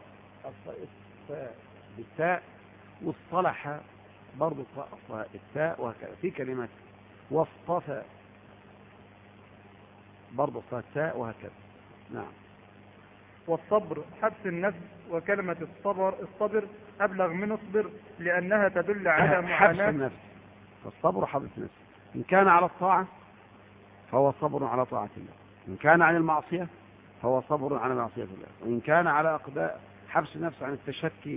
بالتاء والصلح برضو التاء، وهكذا في كلمات واصطفى برضو التاء وهكذا. نعم. والصبر حبس النفس، وكلمة الصبر الصبر أبلغ من اصبر لأنها تدل على معاناة حبس النفس. فالصبر حبس النفس، إن كان على الطاعة فهو صبر على طاعة الله، إن كان عن المعصية فهو صبر على معصية الله، وإن كان على أقداء حبس النفس عن التشكي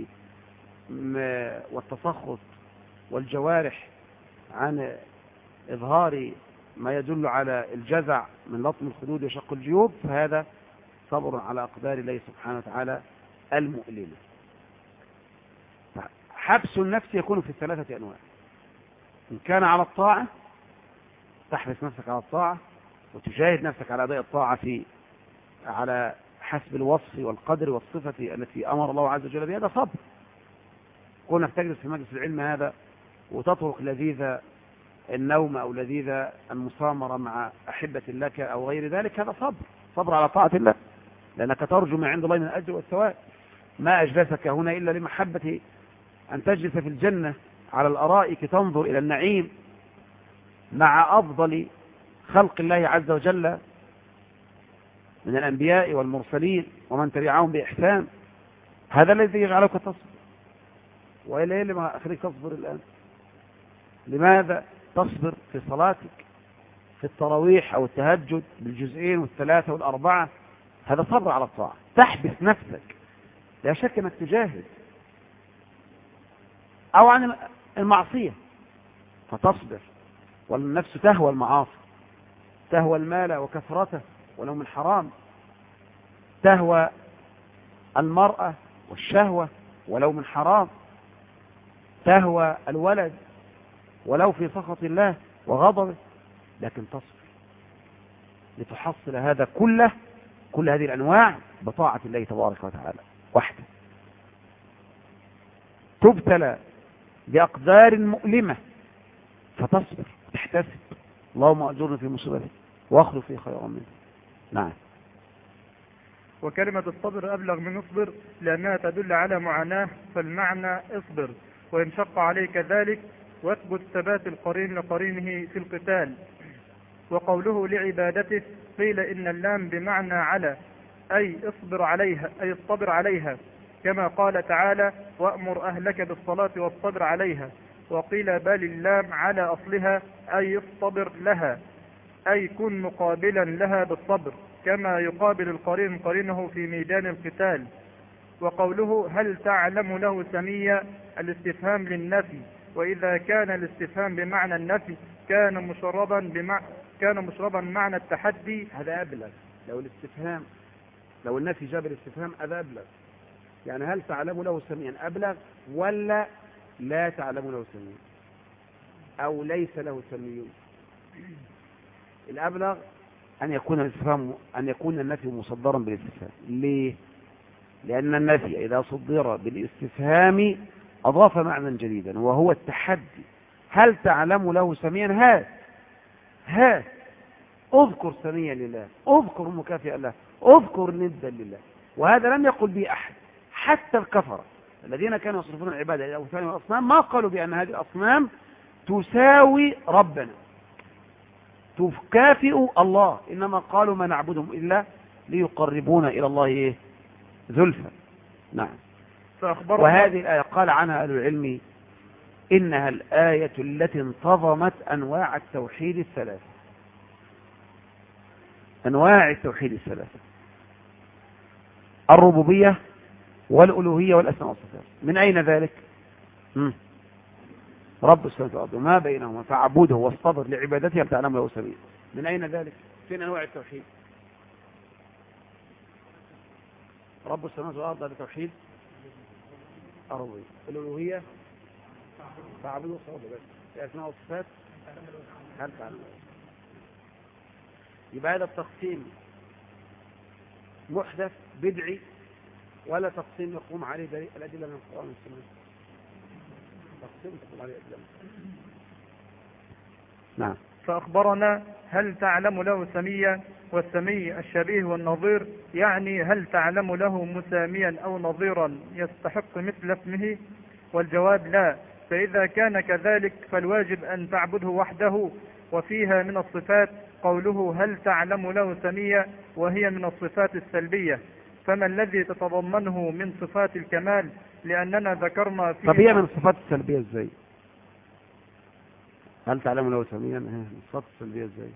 والتسخط والجوارح عن إظهار ما يدل على الجزع من لطم الخدود وشق الجيوب، فهذا صبر على أقدار الله سبحانه وتعالى المؤلمة. حبس النفس يكون في الثلاثة أنواع، إن كان على الطاعة تحبس نفسك على الطاعة وتجاهد نفسك على أداء الطاعة في على حسب الوصف والقدر والصفة التي أمر الله عز وجل بها، هذا صبر. كونك تجلس في مجلس العلم هذا وتترك لذيذ النوم أو لذيذ المصامرة مع أحبة لك أو غير ذلك، هذا صبر، صبر على طاعة الله، لأنك ترجو ما عند الله من الأجر والثواب. ما أجلسك هنا إلا لمحبة أن تجلس في الجنة على الأرائك تنظر إلى النعيم مع أفضل خلق الله عز وجل من الأنبياء والمرسلين ومن تبعهم بإحسان، هذا الذي يجعلك تصبر. وإلا إيه اللي ما أخليك تصبر الآن؟ لماذا تصبر في صلاتك، في التراويح أو التهجد بالجزئين والثلاثة والأربعة، هذا صبر على الطاعة، تحبس نفسك، لا شك أنك تجاهد. أو عن المعصية فتصبر، والنفس تهوى المعاصي، تهوى المال وكثرته ولو من حرام، تهوى المرأة والشهوة ولو من حرام، تهوى الولد ولو في سخط الله وغضبه، لكن تصبر لتحصل هذا كله، كل هذه الأنواع بطاعة الله تبارك وتعالى وحده. تبتلى بأقدار مؤلمة فتصبر تحتسب، اللهم أجرني في مصيبتي وأخلف في خيرا منه. نعم. وكلمة الصبر أبلغ من اصبر لأنها تدل على معاناة، فالمعنى اصبر وإن شق عليك ذلك، واثبت ثبات القرين لقرينه في القتال. وقوله لعبادته قيل إن اللام بمعنى على، أي اصبر عليها، أي اصطبر عليها، كما قال تعالى وأمر أهلك بالصلاة واصطبر عليها. وقيل بل اللام على أصلها أي اصطبر لها، أي كن مقابلا لها بالصبر، كما يقابل القرين قرينه في ميدان القتال. وقوله هل تعلم له سميا الاستفهام للنفي، وإذا كان الاستفهام بمعنى النفي كان مشربا بمعنى كان مشربا معنى التحدي. هذا أبلغ. لو الاستفهام لو النفي جاب الاستفهام هذا أبلغ، يعني هل تعلم له سميا أبلغ ولا لا تعلم له سميا أو ليس له سمي؟ الأبلغ أن يكون الاستفهام أن يكون النفي مصدرا بالاستفهام. ليه؟ لأن النفي إذا صدر بالاستفهام أضاف معنى جديدا وهو التحدي. هل تعلم له سميا؟ هات هات اذكر سميا لله، اذكر مكافئا له، اذكر ندا لله. وهذا لم يقل به أحد، حتى الكفرة الذين كانوا يصرفون العبادة إلى أوثان والأصنام ما قالوا بأن هذه الأصنام تساوي ربنا تكافئ الله، إنما قالوا ما نعبدهم إلا ليقربونا إلى الله إيه؟ زلفى. نعم. وهذه الآية قال عنها أهل العلم إنها الآية التي انتظمت أنواع التوحيد الثلاثة، أنواع التوحيد الثلاثة، الربوبية والألوهية والأسماء والصفات. من أين ذلك؟ مم. رب السماوات والأرض وما بينهما فاعبده واصطبر لعبادته هل تعلم له سبيل. من أين ذلك؟ فين أنواع التوحيد؟ رب السماوات والأرض هذا توحيد الربوبية، الألوهية فاعبده واصطبر بس، الأسماء والصفات هل تعلم له. يبقى هذا التقسيم محدث بدعي ولا تقسيم يقوم عليه الأدلة من القرآن والسنة؟ تقسيم تقوم عليه الأدلة. نعم. فأخبرنا هل تعلم له سميا، والسمي الشبيه والنظير، يعني هل تعلم له مساميا أو نظيرا يستحق مثل اسمه؟ والجواب لا. فإذا كان كذلك فالواجب أن تعبده وحده. وفيها من الصفات قوله هل تعلم له سميا، وهي من الصفات السلبية، فما الذي تتضمنه من صفات الكمال؟ لأننا ذكرنا فيه. طب هي من الصفات السلبية ازاي؟ هل تعلم له سميا من الصفات السلبية ازاي؟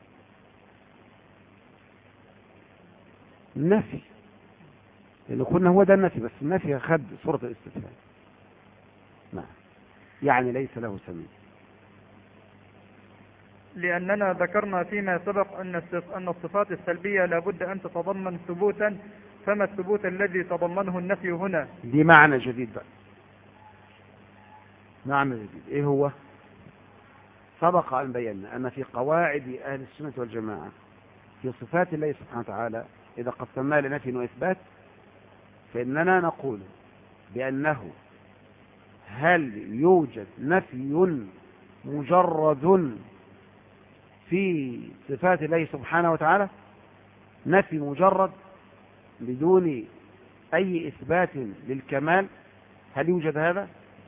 النفي، لأنه قلنا هو ده النفي، بس النفي خد صورة الاستفهام. نعم. يعني ليس له سميا، لأننا ذكرنا فيما سبق أن الصفات السلبية لابد أن تتضمن ثبوتا، فما الثبوت الذي تضمنه النفي هنا؟ دي معنى جديد بقى، معنى جديد. ايه هو؟ سبق أن بينا أن في قواعد أهل السنة والجماعة في صفات الله سبحانه وتعالى إذا قسمناها لنفي وإثبات، فإننا نقول بأنه هل يوجد نفي مجرد في صفات الله سبحانه وتعالى، نفي مجرد بدون أي إثبات للكمال؟ هل يوجد هذا؟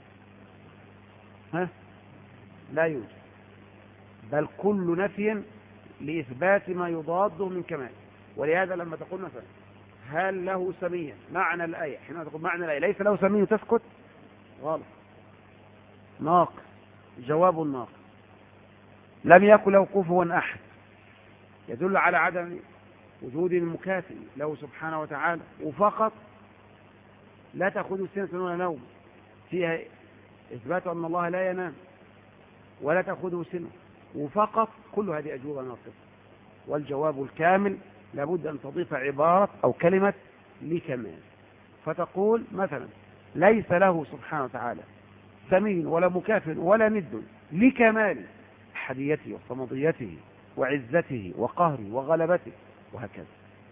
ها؟ لا يوجد، بل كل نفي لإثبات ما يضاده من كمال. ولهذا لما تقول مثلا هل له سميا، معنى الآية حينما تقول معنى الآية ليس له سمي تسكت، غلط، ناقص، جواب ناقص. لم يكن له كفوا أحد يدل على عدم وجود المكافئ له سبحانه وتعالى. وفقط لا تأخذه سنة ولا نوم، فيها إثبات أن الله لا ينام ولا تأخذه سنة، وفقط كل هذه أجوبة ناقصة. والجواب الكامل لابد أن تضيف عبارة أو كلمة لكمال، فتقول مثلا ليس له سبحانه وتعالى سمي ولا مكافئ ولا ند لكمال أحديته وصمديته وعزته وقهره وغلبته، وهكذا.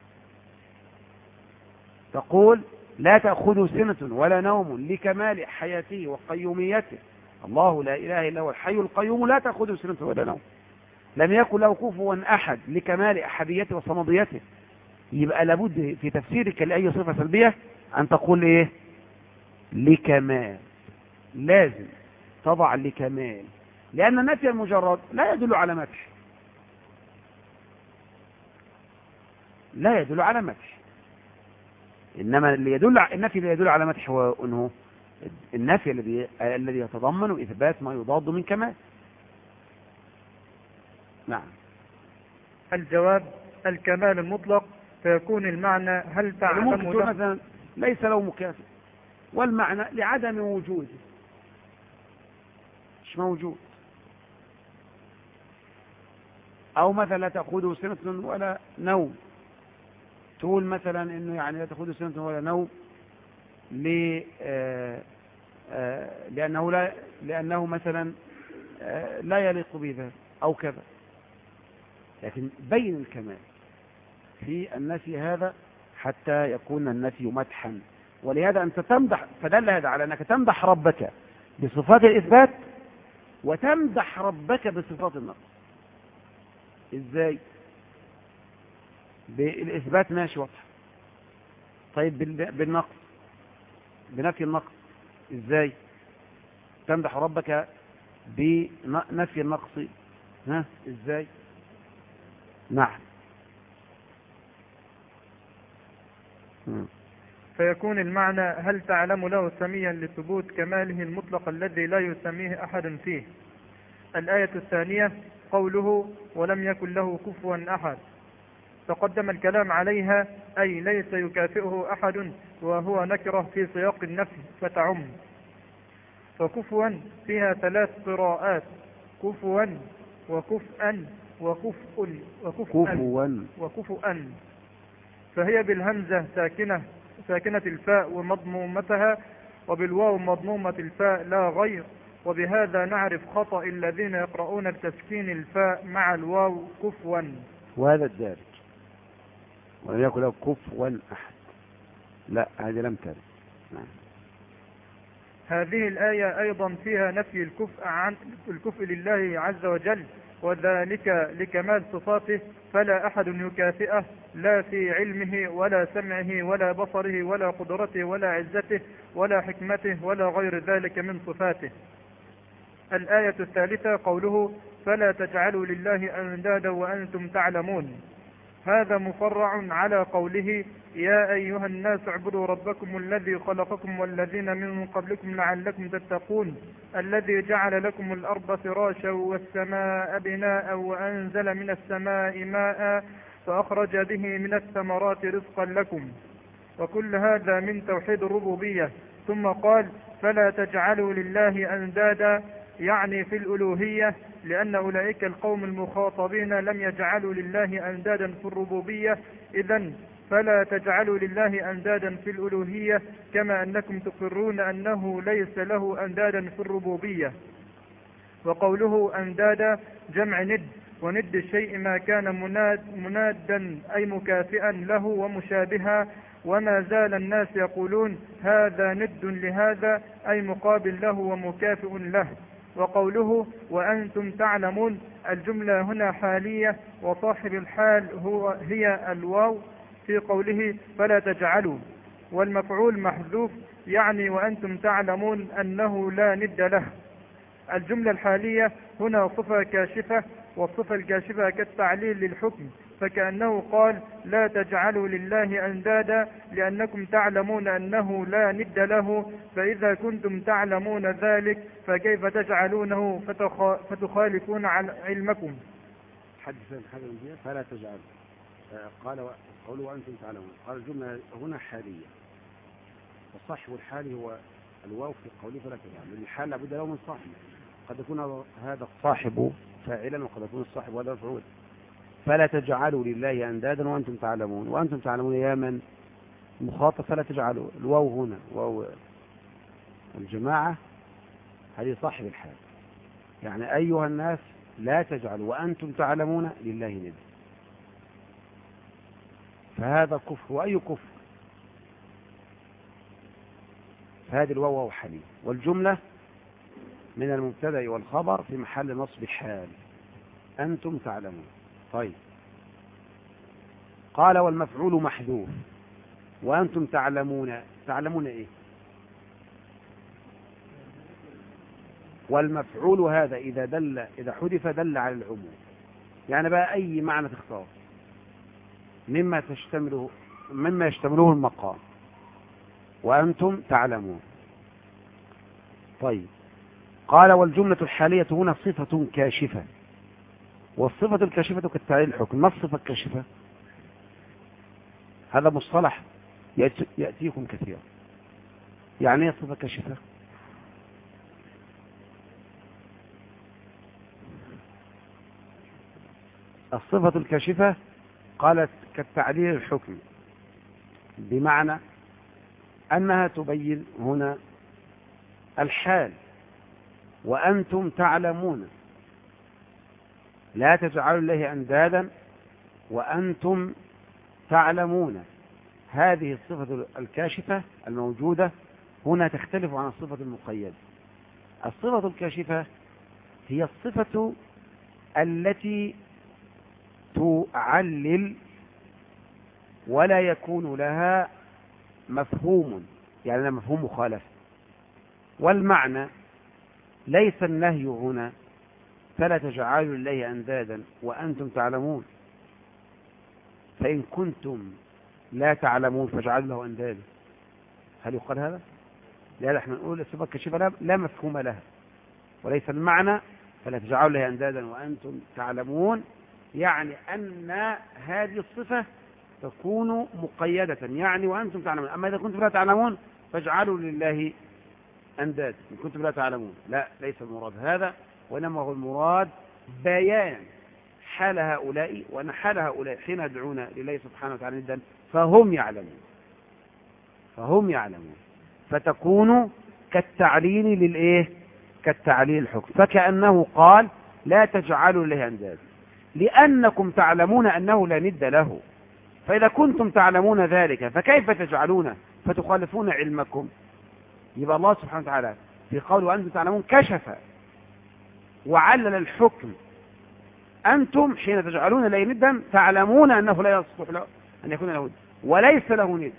تقول لا تأخذه سنة ولا نوم لكمال حياته وقيوميته، الله لا إله إلا هو الحي القيوم لا تأخذه سنة ولا نوم. لم يكن له كفوا أحد لكمال أحديته وصمديته. يبقى لابد في تفسيرك لأي صفة سلبية أن تقول إيه؟ لكمال، لازم تضع لكمال، لأن النفي المجرد لا يدل على مدح، لا يدل على مدح. إنما اللي يدل النفي اللي يدل على مدح هو أنه النفي الذي الذي يتضمن إثبات ما يضاد من كمال. نعم. الجواب الكمال المطلق، فيكون المعنى هل تعلم ممكن تقول له مثلا ليس له مكافئ، والمعنى لعدم وجوده، مش موجود. أو مثلا لا تأخذه سنة ولا نوم، تقول مثلا إنه يعني لا تأخذه سنة ولا نوم ل آه آه لأنه لا لأنه مثلا آه لا يليق بذلك أو كذا. لكن بين الكمال في النفي هذا حتى يكون النفي مدحا. ولهذا أنت تمدح، فدل هذا على أنك تمدح ربك بصفات الإثبات وتمدح ربك بصفات النقص. إزاي؟ بالإثبات ماشي واضح. طيب بالنقص، بنفي النقص إزاي؟ تمدح ربك بنفي النقص، ها إزاي؟ نعم. فيكون المعنى هل تعلم له سميا لثبوت كماله المطلق الذي لا يسميه أحد فيه. الآية الثانية قوله ولم يكن له كفوا أحد، تقدم الكلام عليها، أي ليس يكافئه أحد، وهو نكرة في سياق النفي فتعم. فكفوا فيها ثلاث قراءات، كفوا وكفءا وكفء وكفءا وكفؤا، فهي بالهمزة ساكنة ساكنة الفاء ومضمومتها، وبالواو مضمومة الفاء لا غير. وبهذا نعرف خطأ الذين يقرؤون بتسكين الفاء مع الواو كفوا، وهذا الدارج. ولم يكن له كفوا أحد، لا هذه لم ترد. نعم. هذه الآية أيضا فيها نفي الكفء عن الكفء لله عز وجل، وذلك لكمال صفاته، فلا أحد يكافئه لا في علمه ولا سمعه ولا بصره ولا قدرته ولا عزته ولا حكمته ولا غير ذلك من صفاته. الآية الثالثة قوله فلا تجعلوا لله أندادا وأنتم تعلمون، هذا مفرع على قوله يا أيها الناس اعبدوا ربكم الذي خلقكم والذين من قبلكم لعلكم تتقون، الذي جعل لكم الأرض فراشا والسماء بناء وأنزل من السماء ماء فأخرج به من الثمرات رزقا لكم. وكل هذا من توحيد الربوبية. ثم قال فلا تجعلوا لله أندادا، يعني في الألوهية، لأن أولئك القوم المخاطبين لم يجعلوا لله أندادا في الربوبية، إذن فلا تجعلوا لله أندادا في الألوهية، كما أنكم تقرون أنه ليس له أندادا في الربوبية. وقوله أندادا جمع ند، وند الشيء ما كان مناد منادا أي مكافئا له ومشابها، وما زال الناس يقولون هذا ند لهذا أي مقابل له ومكافئ له. وقوله وأنتم تعلمون، الجملة هنا حالية، وصاحب الحال هو هي الواو في قوله فلا تجعلوا، والمفعول محذوف، يعني وأنتم تعلمون أنه لا ند له. الجملة الحالية هنا صفة كاشفة، والصفة الكاشفة كالتعليل للحكم، فكأنه قال لا تجعلوا لله أندادا لأنكم تعلمون أنه لا ند له، فإذا كنتم تعلمون ذلك فكيف تجعلونه فتخالفون عن علمكم. حدثا حاجة من دي فلا تجعلوا. قال قولوا وأنتم تعلمون. قال الجملة هنا حالية، والصاحب الحالي هو الواو في قوله فلا تجعلوا، لأن الحال لابد له من صاحب، قد يكون هذا الصاحب فاعلا وقد يكون الصاحب هذا مفعول. فلا تجعلوا لله أندادا وأنتم تعلمون. وأنتم تعلمون يا من مخاطب، فلا تجعلوا. الواو هنا واو الجماعة هذه صاحب الحال، يعني أيها الناس لا تجعلوا وأنتم تعلمون لله ند، فهذا كفر. وأي كفر؟ فهذه الواو واو حالي، والجملة من المبتدأ والخبر في محل نصب حال، أنتم تعلمون. طيب، قال والمفعول محذوف وأنتم تعلمون. تعلمون إيه؟ والمفعول هذا إذا دل إذا حذف دل على العموم، يعني بقى أي معنى تختار مما تشتمله مما يشتمله المقام، وأنتم تعلمون. طيب، قال والجملة الحالية هنا صفة كاشفة، والصفة الكاشفة كالتعليل الحكم. ما الصفة الكاشفة؟ هذا مصطلح يأتيكم كثيرا. يعني ايه صفة كاشفة؟ الصفة الكاشفة قالت كالتعليل الحكم، بمعنى أنها تبين هنا الحال، وأنتم تعلمون لا تجعلوا الله أندادا وأنتم تعلمون. هذه الصفة الكاشفة الموجودة هنا تختلف عن الصفة المقيدة. الصفة الكاشفة هي الصفة التي تعلل ولا يكون لها مفهوم، يعني لا مفهوم مخالفة. والمعنى ليس النهي هنا فلا تجعلوا لله أندادا وأنتم تعلمون، فإن كنتم لا تعلمون فاجعلوا له أندادا. هل يقال هذا؟ لا، نحن نقول الصفة الكاشفة لا مفهوم لها، وليس المعنى فلا تجعلوا لله أندادا وأنتم تعلمون، يعني أن هذه الصفة تكون مقيدة، يعني وأنتم تعلمون. أما إذا كنتم لا تعلمون فاجعلوا لله أنداد إن كنتم لا تعلمون. لا، ليس المراد هذا، وإنما هو المراد بيان حال هؤلاء، وأن حال هؤلاء حين يدعون لله سبحانه وتعالى ندا فهم يعلمون فهم يعلمون فتكون كالتعليل للإيه؟ كالتعليل الحكم. فكأنه قال لا تجعلوا لله أنداد لأنكم تعلمون أنه لا ند له، فإذا كنتم تعلمون ذلك فكيف تجعلونه فتخالفون علمكم؟ يبقى الله سبحانه وتعالى في قوله وأنتم تعلمون كشف وعلل الحكم. أنتم حين تجعلون له ندا تعلمون أنه لا يصلح له أن يكون له ند وليس له ند،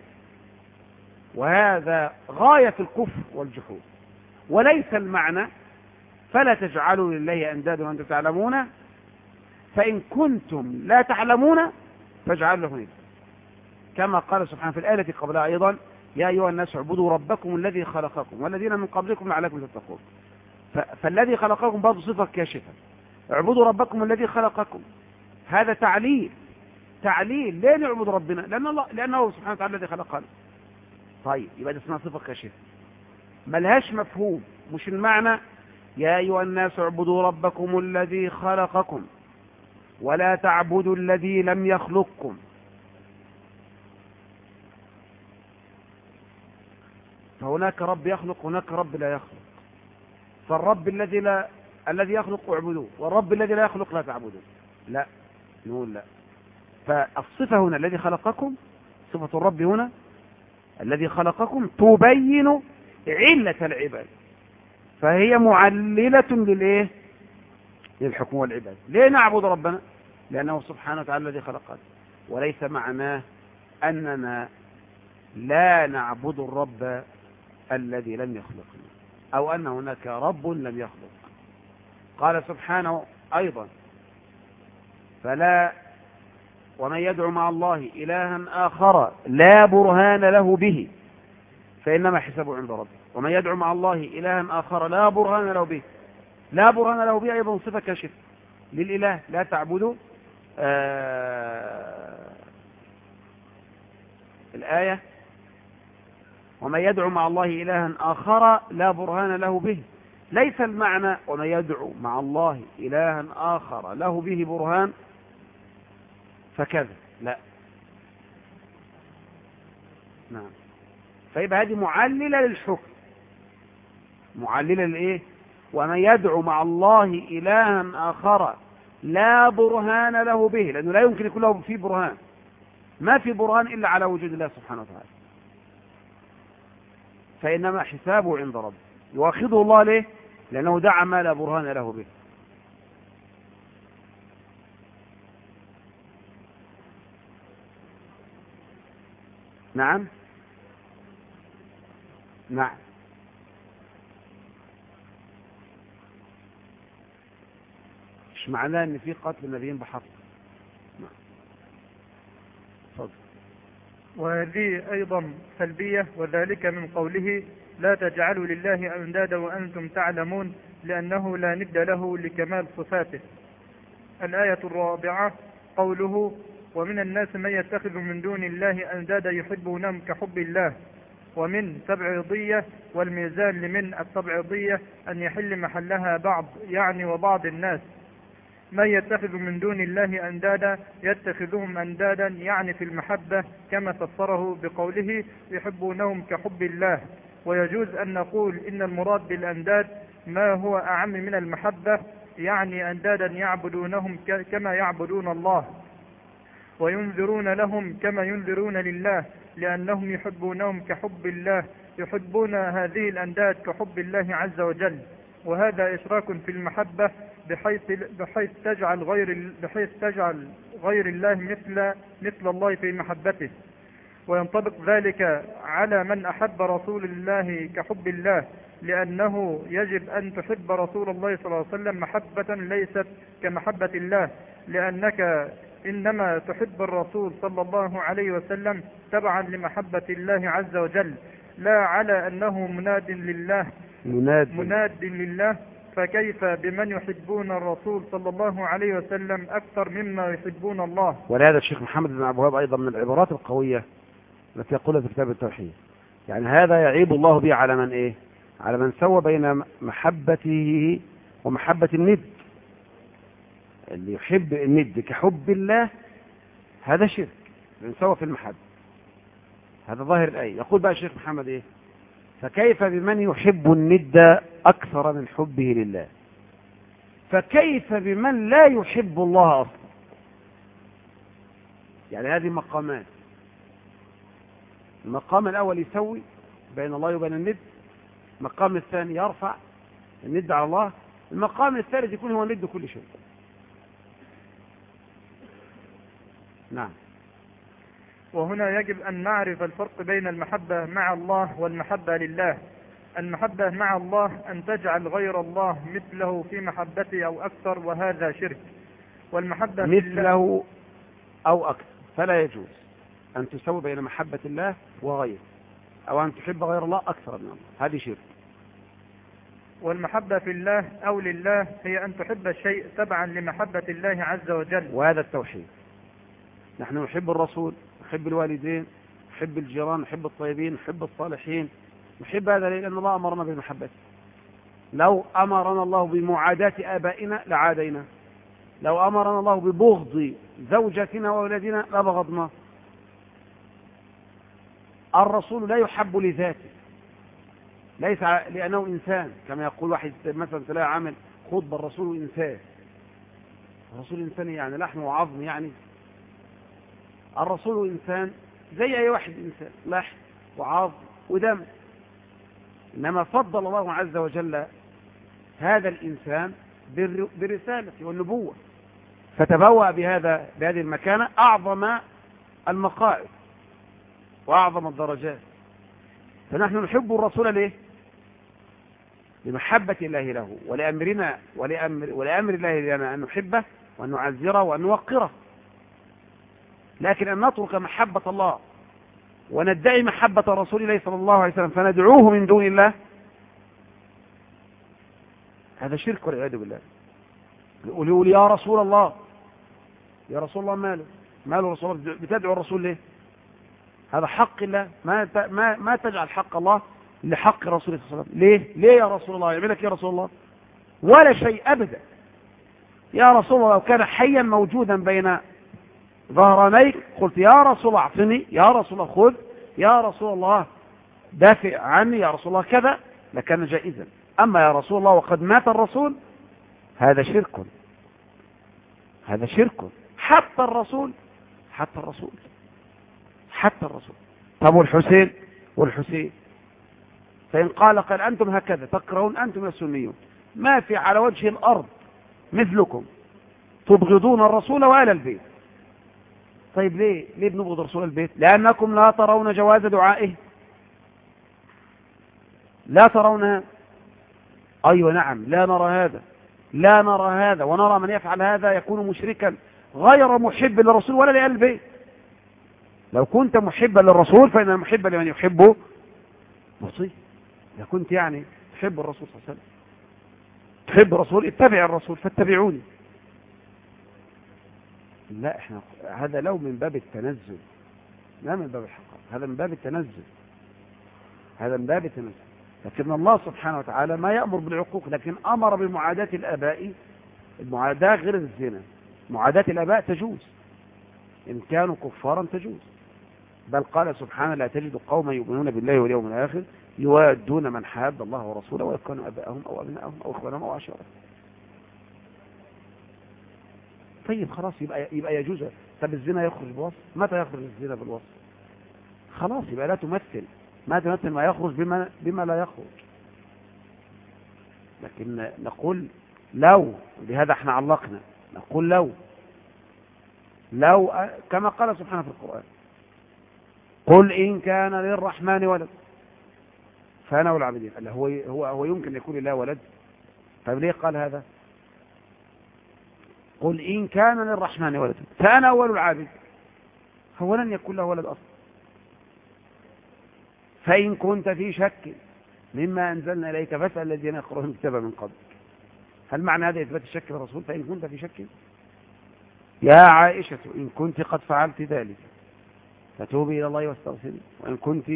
وهذا غاية الكفر والجحود. وليس المعنى فلا تجعلوا لله أندادا وأنتم تعلمون، فإن كنتم لا تعلمون فاجعلوا له ند، كما قال سبحانه في الآية التي قبلها أيضا يا أيها الناس اعبدوا ربكم الذي خلقكم والذين من قبلكم لعلكم تتقون. فالذي خلقكم برضه صفة كاشفة، اعبدوا ربكم الذي خلقكم، هذا تعليل تعليل ليه نعبد ربنا؟ لأن الله لأنه سبحانه وتعالى الذي خلقنا. طيب، يبقى ده اسمها صفة كاشفة ملهاش مفهوم، مش المعنى يا أيها الناس اعبدوا ربكم الذي خلقكم ولا تعبدوا الذي لم يخلقكم. فهناك رب يخلق، هناك رب لا يخلق، فالرب الذي لا الذي يخلق اعبدوه، والرب الذي لا يخلق لا تعبدوه. لا، نقول لا. فالصفة هنا الذي خلقكم، صفة الرب هنا الذي خلقكم تبين علة العباد، فهي معللة للإيه؟ للحكم والعباد. ليه نعبد ربنا؟ لأنه سبحانه وتعالى الذي خلقنا، وليس معناه أننا لا نعبد الرب الذي لم يخلقنا أو أن هناك رب لم يخلق. قال سبحانه أيضا فلا ومن يدعو مع الله إلها آخر لا برهان له به فإنما حسابه عند ربه. ومن يدعو مع الله إلها آخر لا برهان له به، لا برهان له به أيضا صفة كاشفة للإله، لا تعبدوا آه الآية ومن يدعو مع الله إلها آخر لا برهان له به، ليس المعنى ومن يدعو مع الله إلها آخر له به برهان فكذا، لا. نعم. فيبقى هذه معللة للحكم، معللة لإيه؟ ومن يدعو مع الله إلها آخر لا برهان له به، لأنه لا يمكن يكون له فيه برهان، ما في برهان إلا على وجود الله سبحانه وتعالى، فإنما حسابه عند ربه. يؤاخذه الله ليه؟ لأنه دعا ما لا برهان له به. نعم نعم. مش معناه ان في قتل النبيين بحق. نعم. اتفضل. وهذه أيضا سلبية، وذلك من قوله لا تجعلوا لله أندادا وأنتم تعلمون، لأنه لا ند له لكمال صفاته. الآية الرابعة قوله ومن الناس من يتخذ من دون الله أندادا يحبونهم كحب الله. ومن تبعيضية، والميزان لمن التبعيضية أن يحل محلها بعض، يعني وبعض الناس. من يتخذ من دون الله أندادا يتخذهم أندادا يعني في المحبة، كما فسره بقوله يحبونهم كحب الله. ويجوز أن نقول إن المراد بالأنداد ما هو أعم من المحبة، يعني أندادا يعبدونهم كما يعبدون الله، وينذرون لهم كما ينذرون لله، لأنهم يحبونهم كحب الله، يحبون هذه الأنداد كحب الله عز وجل. وهذا إشراك في المحبة، بحيث بحيث تجعل غير بحيث تجعل غير الله مثل مثل الله في محبته. وينطبق ذلك على من أحب رسول الله كحب الله، لأنه يجب أن تحب رسول الله صلى الله عليه وسلم محبة ليست كمحبة الله، لأنك إنما تحب الرسول صلى الله عليه وسلم تبعا لمحبة الله عز وجل، لا على أنه مناد لله مناد, مناد لله. فكيف بمن يحبون الرسول صلى الله عليه وسلم أكثر مما يحبون الله؟ ولهذا الشيخ محمد بن عبد الوهاب أيضا من العبارات القوية التي يقولها في كتاب التوحيد، يعني هذا يعيب الله به على من إيه؟ على من سوى بين محبته ومحبة الند. اللي يحب الند كحب الله هذا شرك، من سوى في المحبة، هذا ظاهر الآية. يقول بقى الشيخ محمد إيه؟ فكيف بمن يحب الند أكثر من حبه لله؟ فكيف بمن لا يحب الله أصلا؟ يعني هذه مقامات. المقام الأول يسوي بين الله وبين الند، المقام الثاني يرفع الند على الله، المقام الثالث يكون هو الند كل شيء. نعم. وهنا يجب أن نعرف الفرق بين المحبة مع الله والمحبة لله. المحبة مع الله أن تجعل غير الله مثله في محبته أو أكثر، وهذا شرك. والمحبة مثله أو أكثر، فلا يجوز أن تسوي بين محبة الله وغيره، أو أن تحب غير الله أكثر من الله، هذه شرك. والمحبة في الله أو لله هي أن تحب الشيء تبعا لمحبة الله عز وجل، وهذا التوحيد. نحن نحب الرسول، نحب الوالدين، نحب الجيران، نحب الطيبين، نحب الصالحين، نحب هذا لأن الله أمرنا بمحبته. لو أمرنا الله بمعاداة آبائنا لعادينا، لو أمرنا الله ببغض زوجتنا وأولادنا لبغضنا. الرسول لا يحب لذاته، ليس لأنه إنسان، كما يقول واحد مثلا تلاقي عامل خطبة الرسول إنسان. الرسول إنسان يعني لحم وعظم، يعني الرسول إنسان زي أي واحد إنسان، لحم وعظم ودم، إنما فضل الله عز وجل هذا الإنسان برسالته والنبوة، فتبوأ بهذا بهذه المكانة أعظم المقاعد وأعظم الدرجات. فنحن نحب الرسول ليه؟ لمحبة الله له، ولأمرنا ولأمر, ولأمر الله لنا أن نحبه وأن نعزره وأن نوقره. لكن أن نترك محبة الله وندعي محبة رسول الله صلى الله عليه وسلم فندعوه من دون الله، هذا شرك والعياذ بالله. يقول يا رسول الله، يا رسول الله ماله ماله رسول الله، بتدعو الرسول ليه؟ هذا حق الله، ما ما ما تجعل حق الله لحق رسول الله صلى الله عليه وسلم. ليه؟ ليه يا رسول الله يعملك يا رسول الله؟ ولا شيء أبدا. يا رسول الله لو كان حيا موجودا بين ظهرانيك قلت يا رسول الله اعطني، يا رسول الله خذ، يا رسول الله دافع عني، يا رسول الله كذا، لكان جائزا. أما يا رسول الله وقد مات الرسول، هذا شرك، هذا شرك. حتى الرسول حتى الرسول حتى الرسول طب والحسين والحسين فإن قال قال أنتم هكذا تكرهون، أنتم السنيون ما في على وجه الأرض مثلكم تبغضون الرسول وآل البيت. طيب ليه ليه بنبغض رسول البيت؟ لأنكم لا ترون جواز دعائه، لا ترونها. أيوة نعم، لا نرى هذا، لا نرى هذا، ونرى من يفعل هذا يكون مشركا غير محب للرسول ولا لآل البيت. لو كنت محبا للرسول فإن المحب لمن يحبه مطيع. إذا كنت يعني تحب الرسول صلى الله عليه وسلم، تحب الرسول، اتبع الرسول فاتبعوني. لا، احنا هذا لو من باب التنزل، لا من باب الحق، هذا من باب التنزل، هذا من باب التنزل. لكن الله سبحانه وتعالى ما يأمر بالعقوق، لكن أمر بمعاداة الآباء. المعاداة غير الزنا، معاداة الآباء تجوز إن كانوا كفارا تجوز، بل قال سبحانه لا تجد قوما يؤمنون بالله واليوم الآخر يوادون من حاد الله ورسوله ويكونوا أباءهم أو أبنائهم أو إخوانهم أو عشيرتهم. طيب خلاص، يبقى يبقى يجوز. طب الزنا يخرج بوصف؟ متى يخرج الزنا بالوصف؟ خلاص يبقى لا تمثل، ما تمثل ما يخرج بما بما لا يخرج. لكن نقول لو، بهذا احنا علقنا، نقول لو لو كما قال سبحانه في القرآن قل إن كان للرحمن ولد فأنا والعابدين. قال هو هو هو يمكن يكون لله ولد؟ طيب ليه قال هذا؟ قل إن كان للرحمن ولد فأنا أول العابد. هو لن يكون له ولد أصلا. فإن كنت في شك مما أنزلنا إليك فاسأل الذين يقرؤون الكتاب من قبل. هل معنى هذا إثبات الشك في الرسول؟ فإن كنت في شك يا عائشة إن كنت قد فعلت ذلك فتوبي إلى الله واستغفري، وإن كنت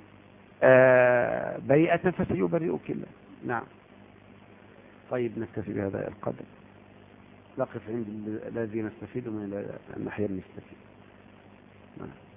آه بريئة فسيبرئك الله. نعم. طيب نكتفي بهذا القدر، نقف عند الذي نستفيد من الناحية نستفيد. نعم.